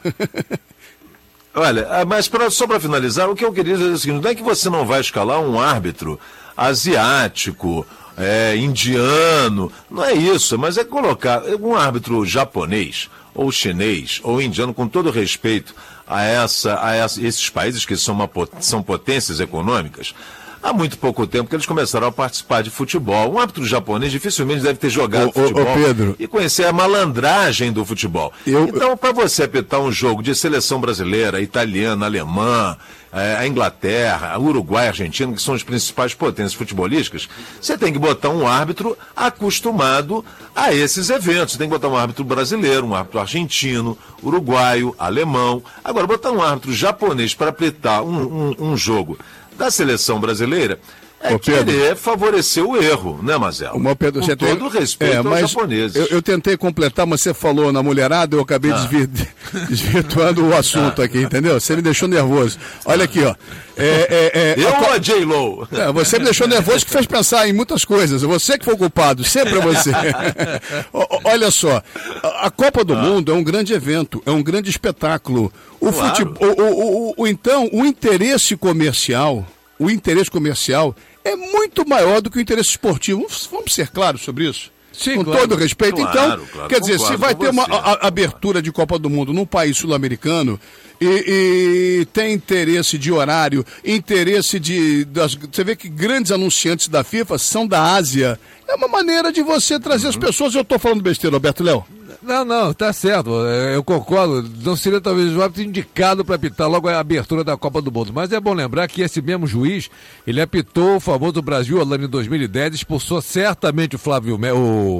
Olha, mas pra, só para finalizar, o que eu queria dizer é o seguinte: não é que você não vai escalar um árbitro asiático, é, indiano, não é isso, mas é colocar um árbitro japonês, ou chinês, ou indiano, com todo respeito a, essa, a essa, esses países que são, uma, são potências econômicas. Há muito pouco tempo que eles começaram a participar de futebol. Um árbitro japonês dificilmente deve ter jogado ô, futebol ô, Pedro. e conhecer a malandragem do futebol. Eu... Então, para você apitar um jogo de seleção brasileira, italiana, alemã, é, a Inglaterra, a Uruguai, a Argentina, que são as principais potências futebolísticas, você tem que botar um árbitro acostumado a esses eventos. Você tem que botar um árbitro brasileiro, um árbitro argentino, uruguaio, alemão. Agora, botar um árbitro japonês para apitar um, um, um jogo da seleção brasileira é Ô, querer favorecer o erro, né, Mazella? Ô, Pedro, Com você todo tem... respeito é, aos mas japoneses. Eu, eu tentei completar, mas você falou na mulherada, eu acabei ah. desvir... desvirtuando o assunto ah. aqui, entendeu? Você me deixou nervoso. Olha aqui, ó. É, é, é, eu a... ou a J-Lo? É, você me deixou nervoso, que fez pensar em muitas coisas. Você que foi o culpado, sempre é você. Olha só, a, a Copa do ah. Mundo é um grande evento, é um grande espetáculo. O, claro. futebol, o, o, o, o, então, o interesse comercial, o interesse comercial é muito maior do que o interesse esportivo. Vamos ser claros sobre isso? Sim, com claro, todo respeito. Claro, então, claro, quer dizer, se vai ter uma a, a abertura de Copa do Mundo num país sul-americano e, e tem interesse de horário, interesse de... Das, você vê que grandes anunciantes da FIFA são da Ásia. É uma maneira de você trazer uhum. as pessoas. Eu estou falando besteira, Roberto Léo? Não, não, tá certo, eu concordo, não seria talvez o árbitro indicado para apitar logo a abertura da Copa do Mundo, mas é bom lembrar que esse mesmo juiz, ele apitou o famoso Brasil-Holanda em dois mil e dez, expulsou certamente o Flávio, o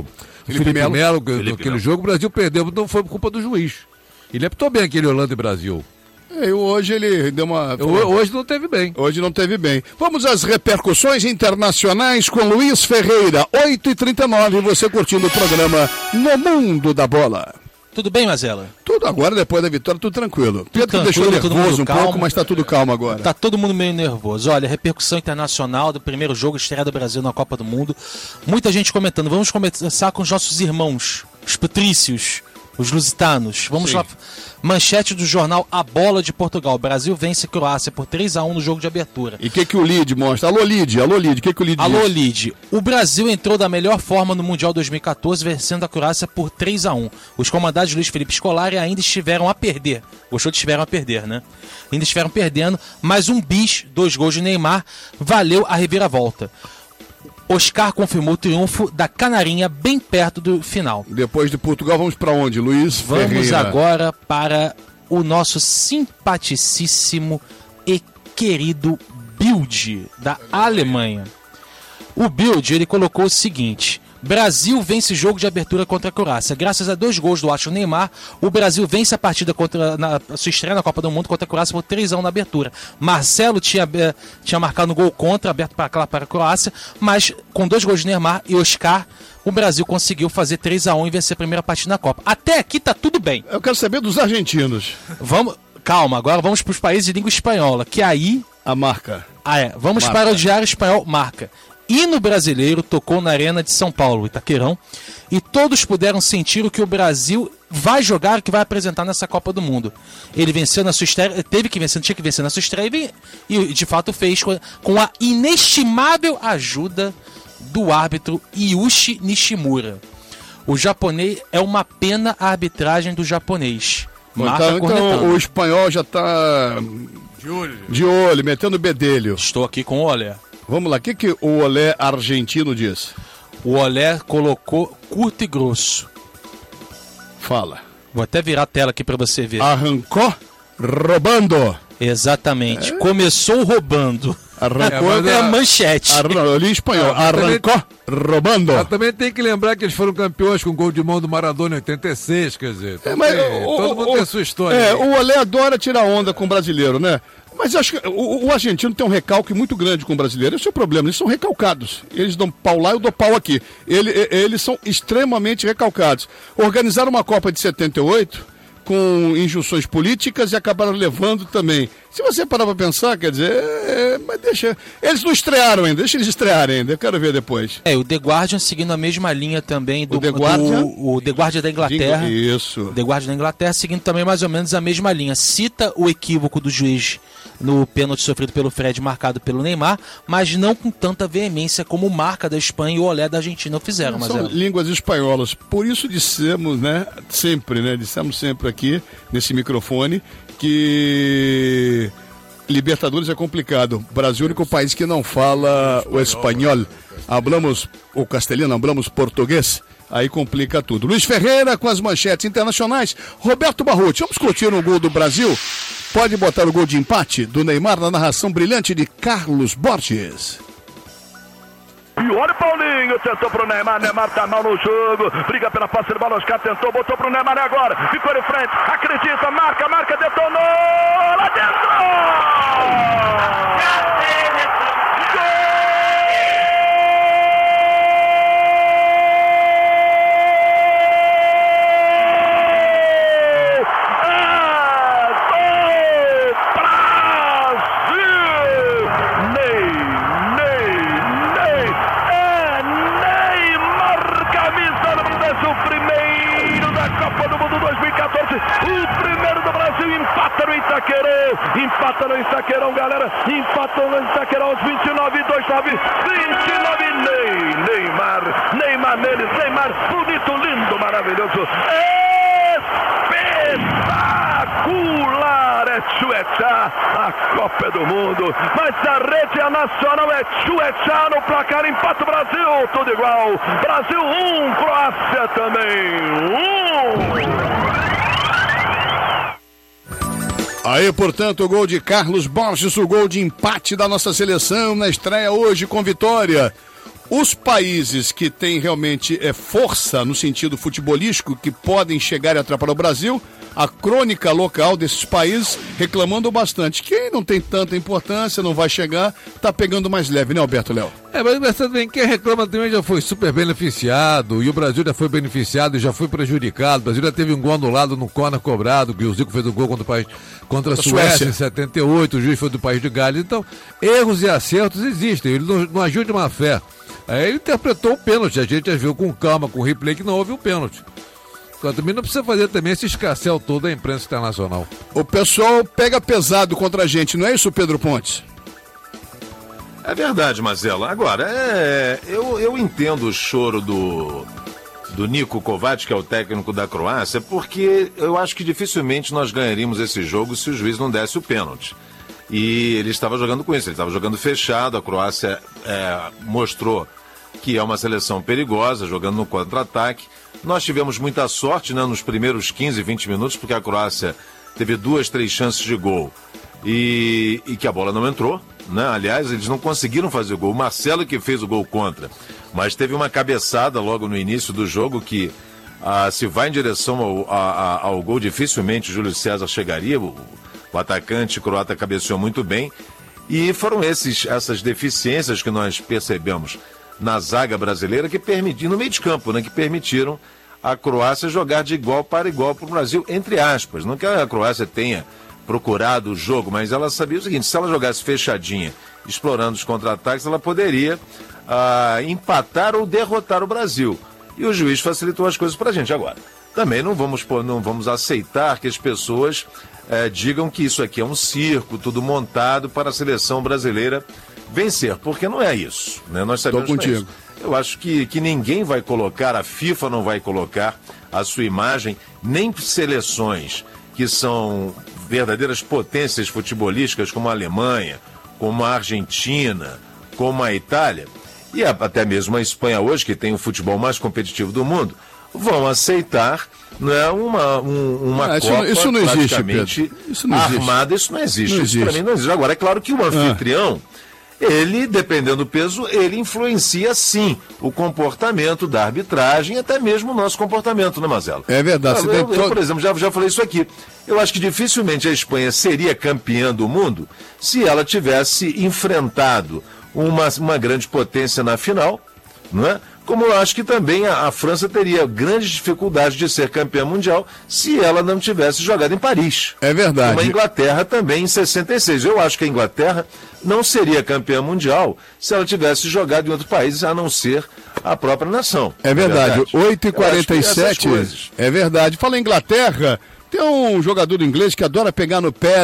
Felipe Felipe Melo. Melo, que- Felipe aquele Melo. jogo o Brasil perdeu, não foi por culpa do juiz. Ele apitou bem aquele Holanda e Brasil. E hoje ele deu uma... Ho- Hoje não teve bem. Hoje não teve bem. Vamos às repercussões internacionais com Luiz Ferreira, oito e trinta e nove, você curtindo o programa No Mundo da Bola. Tudo bem, Mazela? Tudo agora, depois da vitória, tudo tranquilo. Pedro que tranquilo, deixou todo nervoso mundo um calmo. pouco, mas tá tudo calmo agora. Tá todo mundo meio nervoso. Olha, repercussão internacional do primeiro jogo, estreia do Brasil na Copa do Mundo. Muita gente comentando. Vamos começar com os nossos irmãos, os patrícios, os lusitanos. Vamos Sim. lá. Manchete do jornal A Bola de Portugal. Brasil vence a Croácia por três a um no jogo de abertura. E o que, que o Lid mostra? Alô, Lid, alô, Lid, o que, que o Lid Alô, diz? Lid. O Brasil entrou da melhor forma no Mundial dois mil e catorze, vencendo a Croácia por três a um. Os comandados Luiz Felipe Scolari ainda estiveram a perder. Gostou de estiveram a perder, né? Ainda estiveram perdendo, mas um bis, dois gols de Neymar, valeu a reviravolta. Oscar confirmou o triunfo da Canarinha bem perto do final. Depois de Portugal, vamos pra onde, Luiz Vamos Ferreira? agora para o nosso simpaticíssimo e querido Bild, da Alemanha. O Bild, ele colocou o seguinte: Brasil vence jogo de abertura contra a Croácia. Graças a dois gols do Atcho Neymar, o Brasil vence a partida contra na, a sua estreia na Copa do Mundo contra a Croácia por três a um na abertura. Marcelo tinha, eh, tinha marcado um gol contra, aberto para, para a Croácia, mas com dois gols de Neymar e Oscar, o Brasil conseguiu fazer três a um e vencer a primeira partida na Copa. Até aqui tá tudo bem. Eu quero saber dos argentinos. Vamos, calma, agora vamos para os países de língua espanhola, que aí... A marca. Ah, é. Vamos Marca. para o Diário Espanhol Marca. Hino brasileiro tocou na Arena de São Paulo, Itaquerão, e todos puderam sentir o que o Brasil vai jogar, o que vai apresentar nessa Copa do Mundo. Ele venceu na sua estreia, teve que vencer, tinha que vencer na sua estreia e, ven- e de fato fez com, com a inestimável ajuda do árbitro Yushi Nishimura. O japonês é uma pena a arbitragem do japonês. Marca Então, cornetando. então o espanhol já tá De olho. de olho, metendo bedelho. Estou aqui com o Olé. Vamos lá, o que, que o Olé argentino diz? O Olé colocou curto e grosso. Fala. Vou até virar a tela aqui para você ver. Arrancou roubando. Exatamente. Começou roubando. Arrancou. É, a manchete. Arran... Eu li em espanhol. Ah, mas Arrancou roubando. Mas também tem que lembrar que eles foram campeões com gol de mão do Maradona em oitenta e seis, quer dizer. É, mas, tem- o- todo o- mundo o- tem a sua história. É, aí. o Olé adora tirar onda com o brasileiro, né? Mas acho que o, o argentino tem um recalque muito grande com o brasileiro. Esse é o problema, eles são recalcados. Eles dão pau lá, eu dou pau aqui. Ele, e- eles são extremamente recalcados. Organizaram uma Copa de setenta e oito com injunções políticas e acabaram levando também. Se você parar pra pensar, quer dizer, é, mas deixa. Eles não estrearam ainda, deixa eles estrearem ainda, eu quero ver depois. É, o The Guardian seguindo a mesma linha também do O The Guardian? do- o The Guardian da Inglaterra. Isso. O The Guardian da Inglaterra seguindo também mais ou menos a mesma linha. Cita o equívoco do juiz no pênalti sofrido pelo Fred, marcado pelo Neymar, mas não com tanta veemência como o Marca da Espanha e o Olé da Argentina fizeram. Mas São é, línguas espanholas. Por isso dissemos, né, sempre, né, dissemos sempre aqui, nesse microfone, que Libertadores é complicado. O Brasil é o único país que não fala o espanhol. Hablamos o castelhano, hablamos português. Aí complica tudo. Luiz Ferreira com as manchetes internacionais. Roberto Barrote, vamos curtir o gol do Brasil? Pode botar o gol de empate do Neymar na narração brilhante de Carlos Borges. E olha o Paulinho, tentou pro Neymar, Neymar tá mal no jogo, briga pela posse de bola, Oscar tentou, botou pro Neymar agora, ficou em frente, acredita, marca, marca, detonou, lá dentro! Empata no Itaquerão, galera. Empata no Itaquerão aos vinte e nove, dois nove, vinte e nove. Ney, Neymar, Neymar neles, Neymar, bonito, lindo, maravilhoso. Espetacular! É Tchuetá, a Copa é do Mundo. Mas a rede é nacional, é Tchuetá no placar. Empata o Brasil, tudo igual. Brasil um, Croácia também um. Aí, portanto, o gol de Carlos Borges, o gol de empate da nossa seleção na estreia hoje com vitória. Os países que têm realmente é, força no sentido futebolístico, que podem chegar e atrapalhar o Brasil, a crônica local desses países reclamando bastante. Quem não tem tanta importância, não vai chegar, tá pegando mais leve, né, Alberto Léo? É, mas engraçado bem, quem reclama também já foi super beneficiado, e o Brasil já foi beneficiado e já foi prejudicado. O Brasil já teve um gol anulado no corner cobrado, que o Zico fez um gol contra, o país, contra a Suécia, Suécia em setenta e oito, o juiz foi do país de Gales. Então, erros e acertos existem, ele não, não agiu de má fé. Aí ele interpretou o pênalti, a gente já viu com calma, com replay, que não houve o pênalti. Então, também não precisa fazer também esse escarcéu todo da imprensa internacional. O pessoal pega pesado contra a gente, não é isso, Pedro Pontes? É verdade, Mazela. Agora, é, eu, eu entendo o choro do, do Niko Kovac, que é o técnico da Croácia, porque eu acho que dificilmente nós ganharíamos esse jogo se o juiz não desse o pênalti. E ele estava jogando com isso, ele estava jogando fechado, a Croácia é, mostrou que é uma seleção perigosa, jogando no contra-ataque. Nós tivemos muita sorte, né, nos primeiros quinze, vinte minutos, porque a Croácia teve duas, três chances de gol e, e que a bola não entrou, né? Aliás, eles não conseguiram fazer o gol. O Marcelo que fez o gol contra, mas teve uma cabeçada logo no início do jogo que ah, se vai em direção ao, a, a, ao gol, dificilmente o Júlio César chegaria. O, o atacante croata cabeceou muito bem. E foram esses, essas deficiências que nós percebemos na zaga brasileira, que permitiram, no meio de campo, né, que permitiram a Croácia jogar de igual para igual para o Brasil, entre aspas. Não que a Croácia tenha procurado o jogo, mas ela sabia o seguinte: se ela jogasse fechadinha, explorando os contra-ataques, ela poderia ah, empatar ou derrotar o Brasil. E o juiz facilitou as coisas para a gente. Agora, também não vamos, não vamos aceitar que as pessoas eh, digam que isso aqui é um circo, tudo montado para a seleção brasileira vencer, porque não é isso, né? Nós sabemos Tô contigo. Isso. Eu acho que, que ninguém vai colocar, a FIFA não vai colocar a sua imagem, nem seleções que são verdadeiras potências futebolísticas, como a Alemanha, como a Argentina, como a Itália, e até mesmo a Espanha hoje, que tem o futebol mais competitivo do mundo, vão aceitar, né, uma, um, uma ah, Copa isso, isso não praticamente existe, isso não armada. existe. Isso não existe. Não isso existe. para mim não existe. Agora, é claro que o anfitrião, ah. ele, dependendo do peso, ele influencia sim o comportamento da arbitragem, até mesmo o nosso comportamento, né, Marcelo? É verdade. Eu, eu, todo... eu, por exemplo, já, já falei isso aqui. Eu acho que dificilmente a Espanha seria campeã do mundo se ela tivesse enfrentado uma, uma grande potência na final, não é? Como eu acho que também a, a França teria grandes dificuldades de ser campeã mundial se ela não tivesse jogado em Paris. É verdade. Como a Inglaterra também em sessenta e seis. Eu acho que a Inglaterra não seria campeã mundial se ela tivesse jogado em outro país, a não ser a própria nação. É verdade. oito e quarenta e sete. É verdade. Fala em Inglaterra, tem um jogador inglês que adora pegar no pé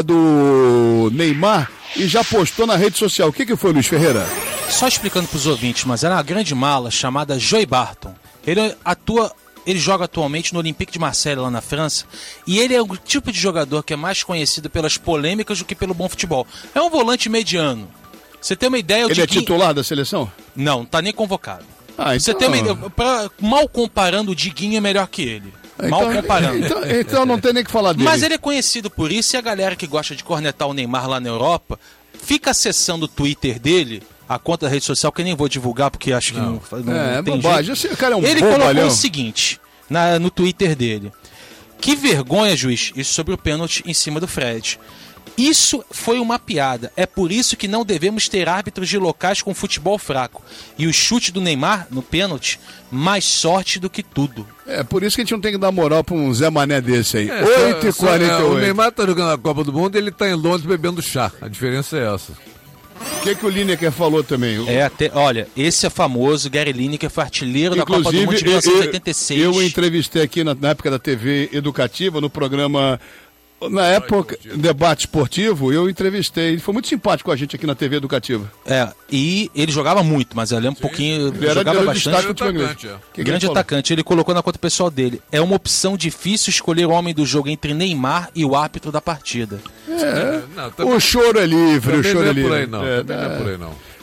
do Neymar e já postou na rede social. O que, que foi, Luiz Ferreira? Só explicando para os ouvintes, mas era uma grande mala chamada Joey Barton. Ele atua, ele joga atualmente no Olympique de Marseille, lá na França, e ele é o tipo de jogador que é mais conhecido pelas polêmicas do que pelo bom futebol. É um volante mediano. Você tem uma ideia... Ele de é que... titular da seleção? Não, tá nem convocado. Ah, então... Você tem uma ideia... Pra... Mal comparando, o Diguinho é melhor que ele. Mal então, comparando. Então, então não tem nem que falar dele. Mas ele é conhecido por isso, e a galera que gosta de cornetar o Neymar lá na Europa fica acessando o Twitter dele, a conta da rede social, que eu nem vou divulgar porque acho que não, não, não é, tem bobagem. jeito. Esse cara é um ele bobalhão. colocou o seguinte na, no Twitter dele: que vergonha, juiz, isso sobre o pênalti em cima do Fred. Isso foi uma piada. É por isso que não devemos ter árbitros de locais com futebol fraco. E o chute do Neymar no pênalti, mais sorte do que tudo. É por isso que a gente não tem que dar moral pra um Zé Mané desse aí. É, oito e quarenta e oito. É, o Neymar tá jogando a Copa do Mundo e ele tá em Londres bebendo chá. A diferença é essa. O que, que o Lineker falou também? É, até, olha, esse é famoso, Gary Lineker foi artilheiro Inclusive, da Copa do Mundo de mil novecentos e oitenta e seis. Eu, eu entrevistei aqui na, na época da T V Educativa, no programa... Na época, debate esportivo, eu entrevistei. Ele foi muito simpático com a gente aqui na T V Educativa. É, e ele jogava muito, mas eu lembro um pouquinho. Ele era jogava de bastante. Atacante, é. Que Grande que ele atacante. Ele colocou na conta pessoal dele: é uma opção difícil escolher o homem do jogo entre Neymar e o árbitro da partida. É, não, também, o choro é livre, o choro não é é livre. por aí não. É, Também não é por aí não.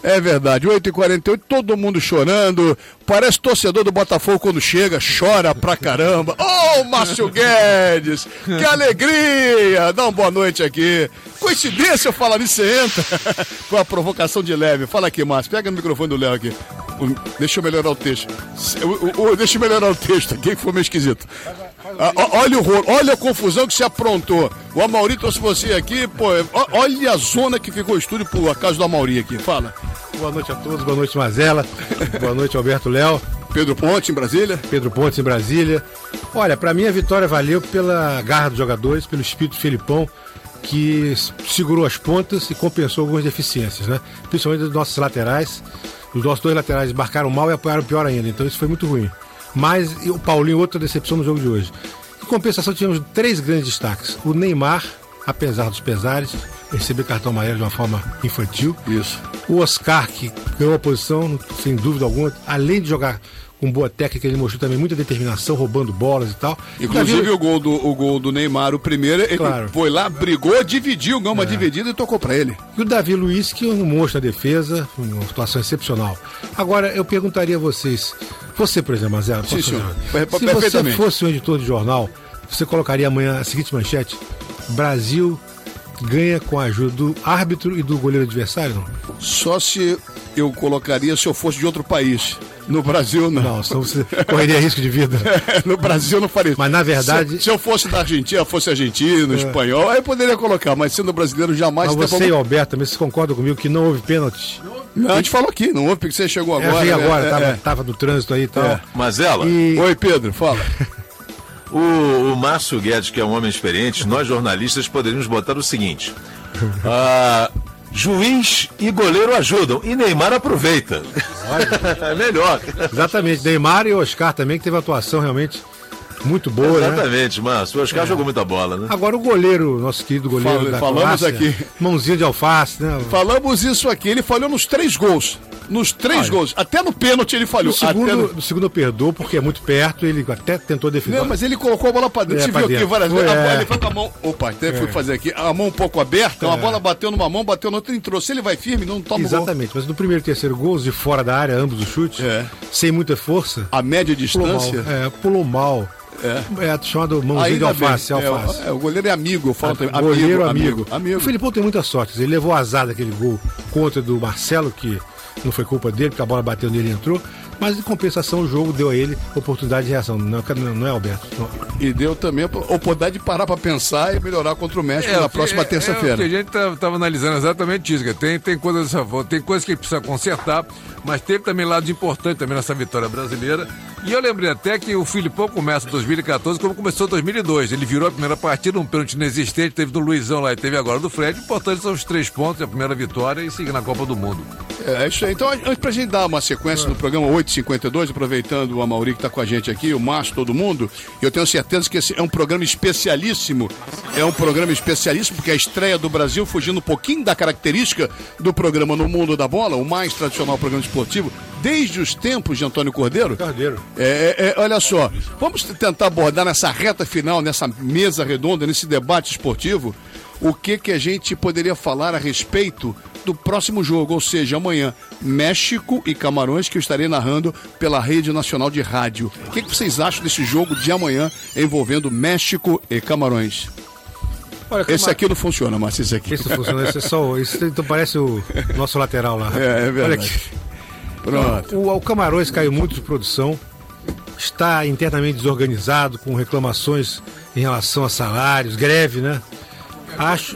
É verdade, oito e quarenta e oito, todo mundo chorando. Parece torcedor do Botafogo quando chega, chora pra caramba. Ô, oh, Márcio Guedes, que alegria! Dá uma boa noite aqui. Coincidência eu falar nisso, você entra com a provocação de leve. Fala aqui, Márcio, pega no microfone do Léo aqui. Deixa eu melhorar o texto. O, o, o, deixa eu melhorar o texto aqui, que foi meio esquisito. Ah, olha o rolo, olha a confusão que se aprontou. O Amauri trouxe você aqui, pô, olha a zona que ficou o estúdio por acaso do Amauri aqui. Fala. Boa noite a todos, boa noite Mazella, boa noite Alberto Léo. Pedro Ponte em Brasília. Pedro Ponte em Brasília. Olha, pra mim a vitória valeu pela garra dos jogadores, pelo espírito do Felipão, que segurou as pontas e compensou algumas deficiências, né? Principalmente dos nossos laterais. Os nossos dois laterais marcaram mal e apoiaram pior ainda, então isso foi muito ruim. Mas o Paulinho, outra decepção no jogo de hoje. Em compensação, tivemos três grandes destaques. O Neymar, apesar dos pesares, recebeu cartão amarelo de uma forma infantil. Isso. O Oscar, que ganhou a posição, sem dúvida alguma, além de jogar com boa técnica, ele mostrou também muita determinação, roubando bolas e tal. Inclusive Davi... o, gol do, o gol do Neymar, o primeiro, ele claro. foi lá, brigou, dividiu, ganhou uma é. dividida e tocou pra ele. E o Davi Luiz, que é um monstro na defesa, uma situação excepcional. Agora, eu perguntaria a vocês, você, por exemplo, Mazella, Sim, se você fosse um editor de jornal, você colocaria amanhã a seguinte manchete: Brasil ganha com a ajuda do árbitro e do goleiro adversário, não? Só se eu colocaria se eu fosse de outro país. No Brasil, não. Não, senão você correria risco de vida. No Brasil, não faria isso. Mas, na verdade... Se, se eu fosse da Argentina, fosse argentino, é. espanhol, aí eu poderia colocar, mas sendo brasileiro, jamais... Mas você e o Alberto, também, vocês concordam comigo que não houve pênalti? Não, a gente falou aqui, não houve, porque você chegou agora. É, eu né? agora, é, tava, é. tava no trânsito aí e tal. É. Mazella. E... Oi, Pedro, fala. O, o Márcio Guedes, que é um homem experiente, nós jornalistas poderíamos botar o seguinte... Ah... Juiz e goleiro ajudam. E Neymar aproveita. É melhor. Exatamente. Neymar e Oscar também, que teve uma atuação realmente muito boa. Exatamente, né? Márcio. O Oscar é. jogou muita bola, né? Agora o goleiro, nosso querido goleiro Fala, da falamos Croácia, aqui. Mãozinha de alface, né? Falamos isso aqui. Ele falhou nos três gols. Nos três Olha, gols. Até no pênalti ele falhou. No segundo, no... no segundo eu perdoo, porque é muito perto. Ele até tentou defender. Não, mas ele colocou a bola pra dentro. É, Você pra viu dentro. aqui várias foi, vezes. é. Ele foi com a mão. Opa, até é. fui fazer aqui. A mão um pouco aberta. É. Uma bola bateu numa mão, bateu na outra e entrou. Se ele vai firme, não toma Exatamente. Gol. Mas no primeiro e terceiro gols, de fora da área, ambos os chutes, é. sem muita força. A média distância. Pulou mal. É, pulou mal. É, é chamado mãozinho Ainda de alface. É, alface. É, o goleiro é amigo, eu falo a, também. Goleiro amigo, amigo. amigo. O Felipão tem muita sorte. Ele levou azar daquele gol contra do Marcelo, que não foi culpa dele, porque a bola bateu nele e entrou. Mas em compensação o jogo deu a ele oportunidade de reação. Não, não é, Alberto? Não. E deu também a oportunidade de parar para pensar e melhorar contra o México é, na próxima é, terça-feira. É, a gente estava analisando exatamente isso. Tem, tem, coisas, tem coisas que ele precisa consertar, mas teve também lados importantes também nessa vitória brasileira. E eu lembrei até que o Filipão começa em dois mil e quatorze como começou em dois mil e dois. Ele virou a primeira partida, um pênalti inexistente, teve do Luizão lá e teve agora do Fred. O importante são os três pontos, a primeira vitória e seguir na Copa do Mundo. É isso aí. Então, antes pra gente dar uma sequência no programa oito e cinquenta e dois, aproveitando o Amauri que tá com a gente aqui, o Márcio, todo mundo, eu tenho certeza que esse é um programa especialíssimo. É um programa especialíssimo, porque a estreia do Brasil, fugindo um pouquinho da característica do programa No Mundo da Bola, o mais tradicional programa esportivo, desde os tempos de Antônio Cordeiro. Cordeiro. É, é, olha só, vamos tentar abordar nessa reta final, nessa mesa redonda, nesse debate esportivo, o que que a gente poderia falar a respeito do próximo jogo, ou seja, amanhã, México e Camarões, que eu estarei narrando pela Rede Nacional de Rádio. O que que vocês acham desse jogo de amanhã envolvendo México e Camarões? Olha, esse aqui não funciona, mas esse aqui. Esse funciona, esse é só. Esse então parece o nosso lateral lá. É, é verdade. Olha aqui. Pronto. O, o Camarões caiu muito de produção, está internamente desorganizado, com reclamações em relação a salários, greve, né? Acho.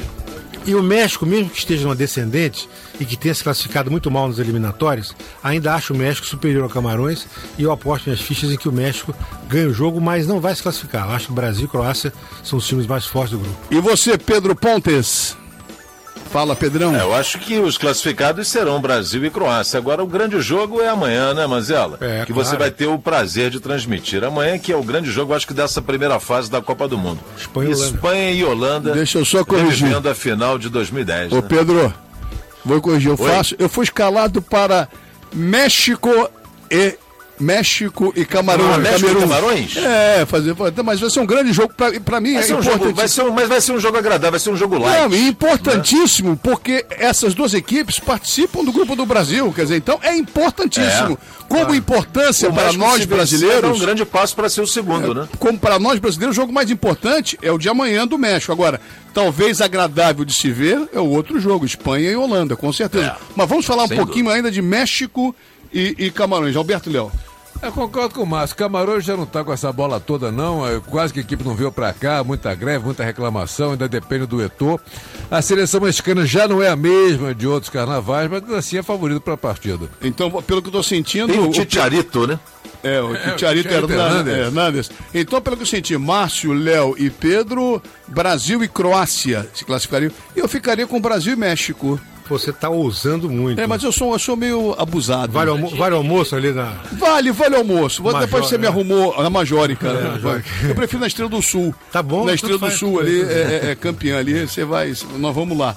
E o México, mesmo que esteja numa descendente e que tenha se classificado muito mal nos eliminatórios, ainda acho o México superior ao Camarões e eu aposto minhas fichas em que o México ganha o jogo, mas não vai se classificar. Eu acho que o Brasil e Croácia são os times mais fortes do grupo. E você, Pedro Pontes? Fala, Pedrão. É, eu acho que os classificados serão Brasil e Croácia. Agora o grande jogo é amanhã, né, Mazella? É, que claro. Você vai ter o prazer de transmitir. Amanhã que é o grande jogo, acho que dessa primeira fase da Copa do Mundo. Espanha, Espanha e Holanda. Deixa eu só corrigir. Vivendo a final de dois mil e dez. Ô, né? Pedro, vou corrigir. Eu, Oi? faço, eu fui escalado para México e México e Camarões. Ah, México Camerun. e Camarões? É, fazer, mas vai ser um grande jogo pra, pra mim. Vai É ser um jogo, vai ser um, mas vai ser um jogo agradável, vai ser um jogo light. Não, e importantíssimo, né? Porque essas duas equipes participam do grupo do Brasil, quer dizer, então é importantíssimo. É, como claro. Importância para nós brasileiros. É um grande passo para ser o segundo, é, né? Como para nós brasileiros, o jogo mais importante é o de amanhã do México. Agora, talvez agradável de se ver é o outro jogo, Espanha e Holanda, com certeza. É, mas vamos falar um pouquinho dúvida. ainda de México e, e Camarões. Alberto Léo. Eu concordo com o Márcio. Camarões já não tá com essa bola toda, não. É, quase que a equipe não veio pra cá. Muita greve, muita reclamação. Ainda depende do Eto'o. A seleção mexicana já não é a mesma de outros carnavais, mas assim é favorito pra partida. Então, pelo que eu tô sentindo... Tem o Chicharito, né? É, o Chicharito é, Hernandes. Hernandes. Então, pelo que eu senti, Márcio, Léo e Pedro, Brasil e Croácia se classificariam. Eu ficaria com Brasil e México. Você tá ousando muito. É, mas eu sou, eu sou meio abusado. Vale, almo vale almoço ali na... Vale, vale almoço. Major, Depois você é. me arrumou na Majorica. É, né? Eu prefiro na Estrela do Sul. Tá bom. Na Estrela do faz, Sul ali, é, é, é campeã ali, você vai, nós vamos lá.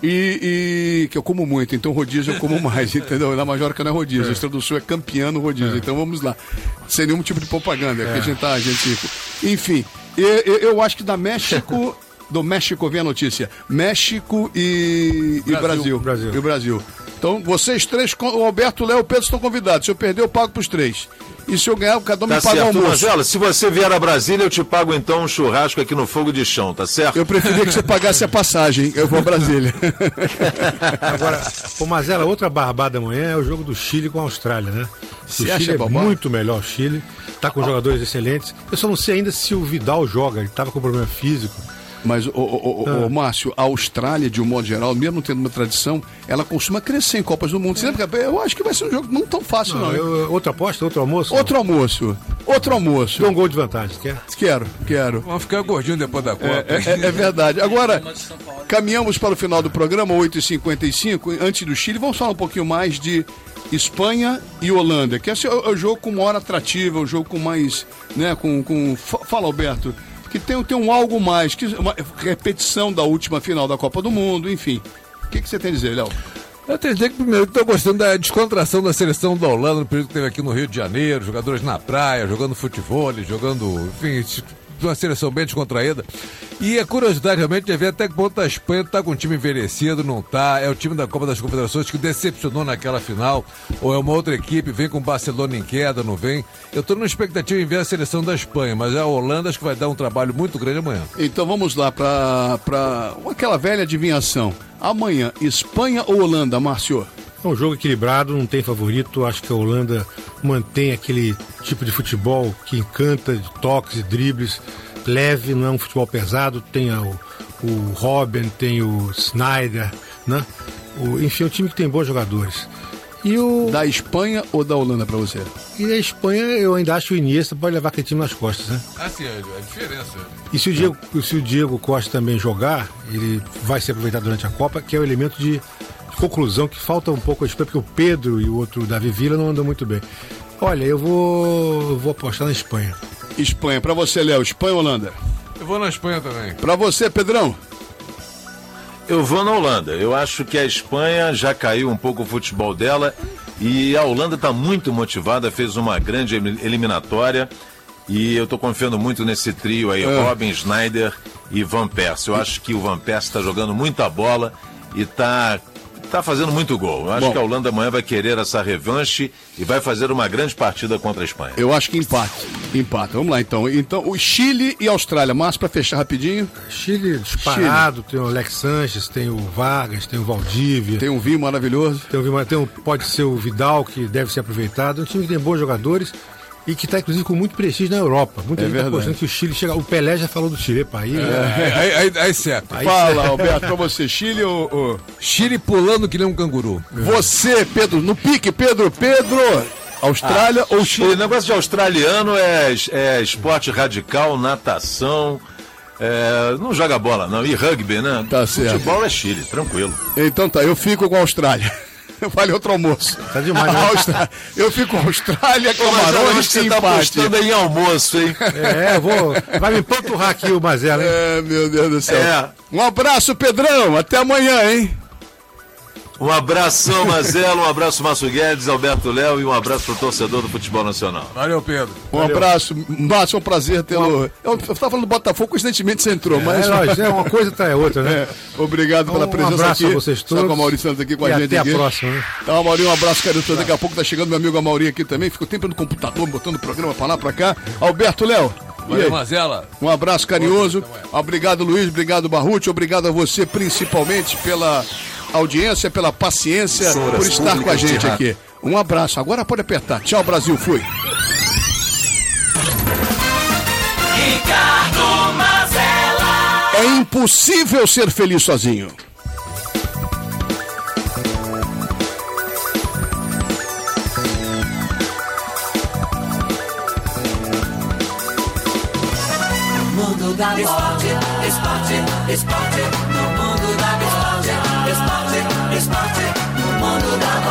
E, e que eu como muito, então rodízio eu como mais, entendeu? Na Majorica não é rodízio, é. a Estrela do Sul é campeã no rodízio, é. então vamos lá. Sem nenhum tipo de propaganda, é. que a gente tá, a gente... Enfim, eu, eu acho que da México... Do México vem a notícia. México e Brasil. E Brasil. Brasil. E o Brasil. Então, vocês três, o Alberto, o Léo e o Pedro estão convidados. Se eu perder, eu pago pros três. E se eu ganhar, cada um tá me paga o almoço. Marcelo, se você vier a Brasília, eu te pago então um churrasco aqui no Fogo de Chão, tá certo? Eu preferia que você pagasse a passagem. Eu vou a Brasília. Agora, ô Mazela, outra barbada amanhã é o jogo do Chile com a Austrália, né? Você o Chile acha é babado? muito melhor, o Chile. Tá com jogadores excelentes. Eu só não sei ainda se o Vidal joga. Ele tava com problema físico. Mas, o, o, o, ah. o Márcio, a Austrália, de um modo geral, mesmo tendo uma tradição, ela costuma crescer em Copas do Mundo. Você lembra? Eu acho que vai ser um jogo não tão fácil, não. não. Eu, outra aposta, outro almoço? Outro almoço. Outro almoço. Tem um gol de vantagem, quer? Quero, quero. Vamos ficar gordinho depois da Copa. É, é, é verdade. Agora, caminhamos para o final do programa, oito e cinquenta e cinco. Antes do Chile, vamos falar um pouquinho mais de Espanha e Holanda, que esse é o, é o jogo com maior atrativa, o jogo com mais, né, com... com... Fala, Alberto. Que tem, tem um algo mais, que uma repetição da última final da Copa do Mundo, enfim. O que, que você tem a dizer, Léo? Eu tenho que dizer que primeiro estou gostando da descontração da seleção da Holanda no período que teve aqui no Rio de Janeiro, jogadores na praia, jogando futebol, jogando, enfim, uma seleção bem descontraída. E a curiosidade realmente é ver até que ponto a Espanha está com um time envelhecido, não está. É o time da Copa das Confederações que decepcionou naquela final, ou é uma outra equipe, vem com o Barcelona em queda, não vem. Eu estou numa expectativa em ver a seleção da Espanha, mas a Holanda acho que vai dar um trabalho muito grande amanhã. Então vamos lá para para aquela velha adivinhação. Amanhã, Espanha ou Holanda, Márcio? É um jogo equilibrado, não tem favorito. Acho que a Holanda mantém aquele tipo de futebol que encanta, de toques e dribles, leve, não é um futebol pesado. Tem o, o Robben, tem o Sneijder, né? O, enfim, é um time que tem bons jogadores. E o... Da Espanha ou da Holanda para você? E da Espanha eu ainda acho que o Iniesta pode levar aquele time nas costas, né? Ah, sim, é a diferença. E se o Diego, se o Diego Costa também jogar, ele vai ser aproveitado durante a Copa, que é o elemento de conclusão que falta um pouco a Espanha, porque o Pedro e o outro Davi Villa não andam muito bem. Olha, eu vou, eu vou apostar na Espanha. Espanha. Para você, Léo, Espanha ou Holanda? Eu vou na Espanha também. Para você, Pedrão? Eu vou na Holanda. Eu acho que a Espanha já caiu um pouco o futebol dela e a Holanda está muito motivada, fez uma grande eliminatória e eu estou confiando muito nesse trio aí, é. Robben, Sneijder e Van Persie. Eu acho que o Van Persie está jogando muita bola e está tá fazendo muito gol. Eu acho Bom, que a Holanda amanhã vai querer essa revanche e vai fazer uma grande partida contra a Espanha. Eu acho que empate. Empate. Vamos lá, então. Então, o Chile e a Austrália. Márcio, para fechar rapidinho. Chile disparado. Chile. Tem o Alex Sanches, tem o Vargas, tem o Valdívia. Tem um vinho maravilhoso. Tem um vinho, tem um, pode ser o Vidal, que deve ser aproveitado. É um time que tem bons jogadores e que está, inclusive, com muito prestígio na Europa. Muita é gente está apostando que o Chile chega... O Pelé já falou do Chile, país. É, né? aí, aí, aí certo. Aí Fala, certo. Alberto, para você, Chile ou, ou... Chile pulando que nem um canguru. Você, Pedro, no pique, Pedro, Pedro... Austrália ah, ou Chile? O negócio de australiano é, é esporte radical, natação... É, não joga bola, não. E rugby, né? Tá certo. Futebol é Chile, tranquilo. Então tá, eu fico com a Austrália. Vale outro almoço. Tá demais, né? Austrália. Eu fico com a Austrália, Camarões, você tá apostando em almoço, hein? É, vou. Vai me empanturrar aqui o Mazela, hein? É, meu Deus do céu. É. Um abraço, Pedrão. Até amanhã, hein? Um abração, Mazela, um abraço, Márcio Guedes, Alberto Léo, e um abraço pro torcedor do futebol nacional. Valeu, Pedro. Um Valeu. abraço, Márcio, é um prazer tê-lo. Eu estava falando do Botafogo, coincidentemente você entrou, é, mas. É, uma coisa tá é outra, né? É, obrigado pela um presença abraço aqui. A vocês todos. Está com a Maurício Santos aqui com e a gente. Até aqui. a próxima, né? Então, Maurinho, um abraço, carinhoso. Daqui a pouco tá chegando meu amigo Amaury aqui também. Fica o tempo no computador, botando o programa pra lá, pra cá. Alberto Léo. Valeu, Mazela. Um abraço carinhoso. Obrigado, Luiz. Obrigado, Barruti. Obrigado a você, principalmente, pela audiência, pela paciência, Soras por estar com a gente Públicas de aqui. Um abraço. Agora pode apertar. Tchau, Brasil. Fui. Ricardo Mazella. É impossível ser feliz sozinho. Mundo da esporte, esporte, esporte, no mundo da esporte, esporte, esporte, no mundo da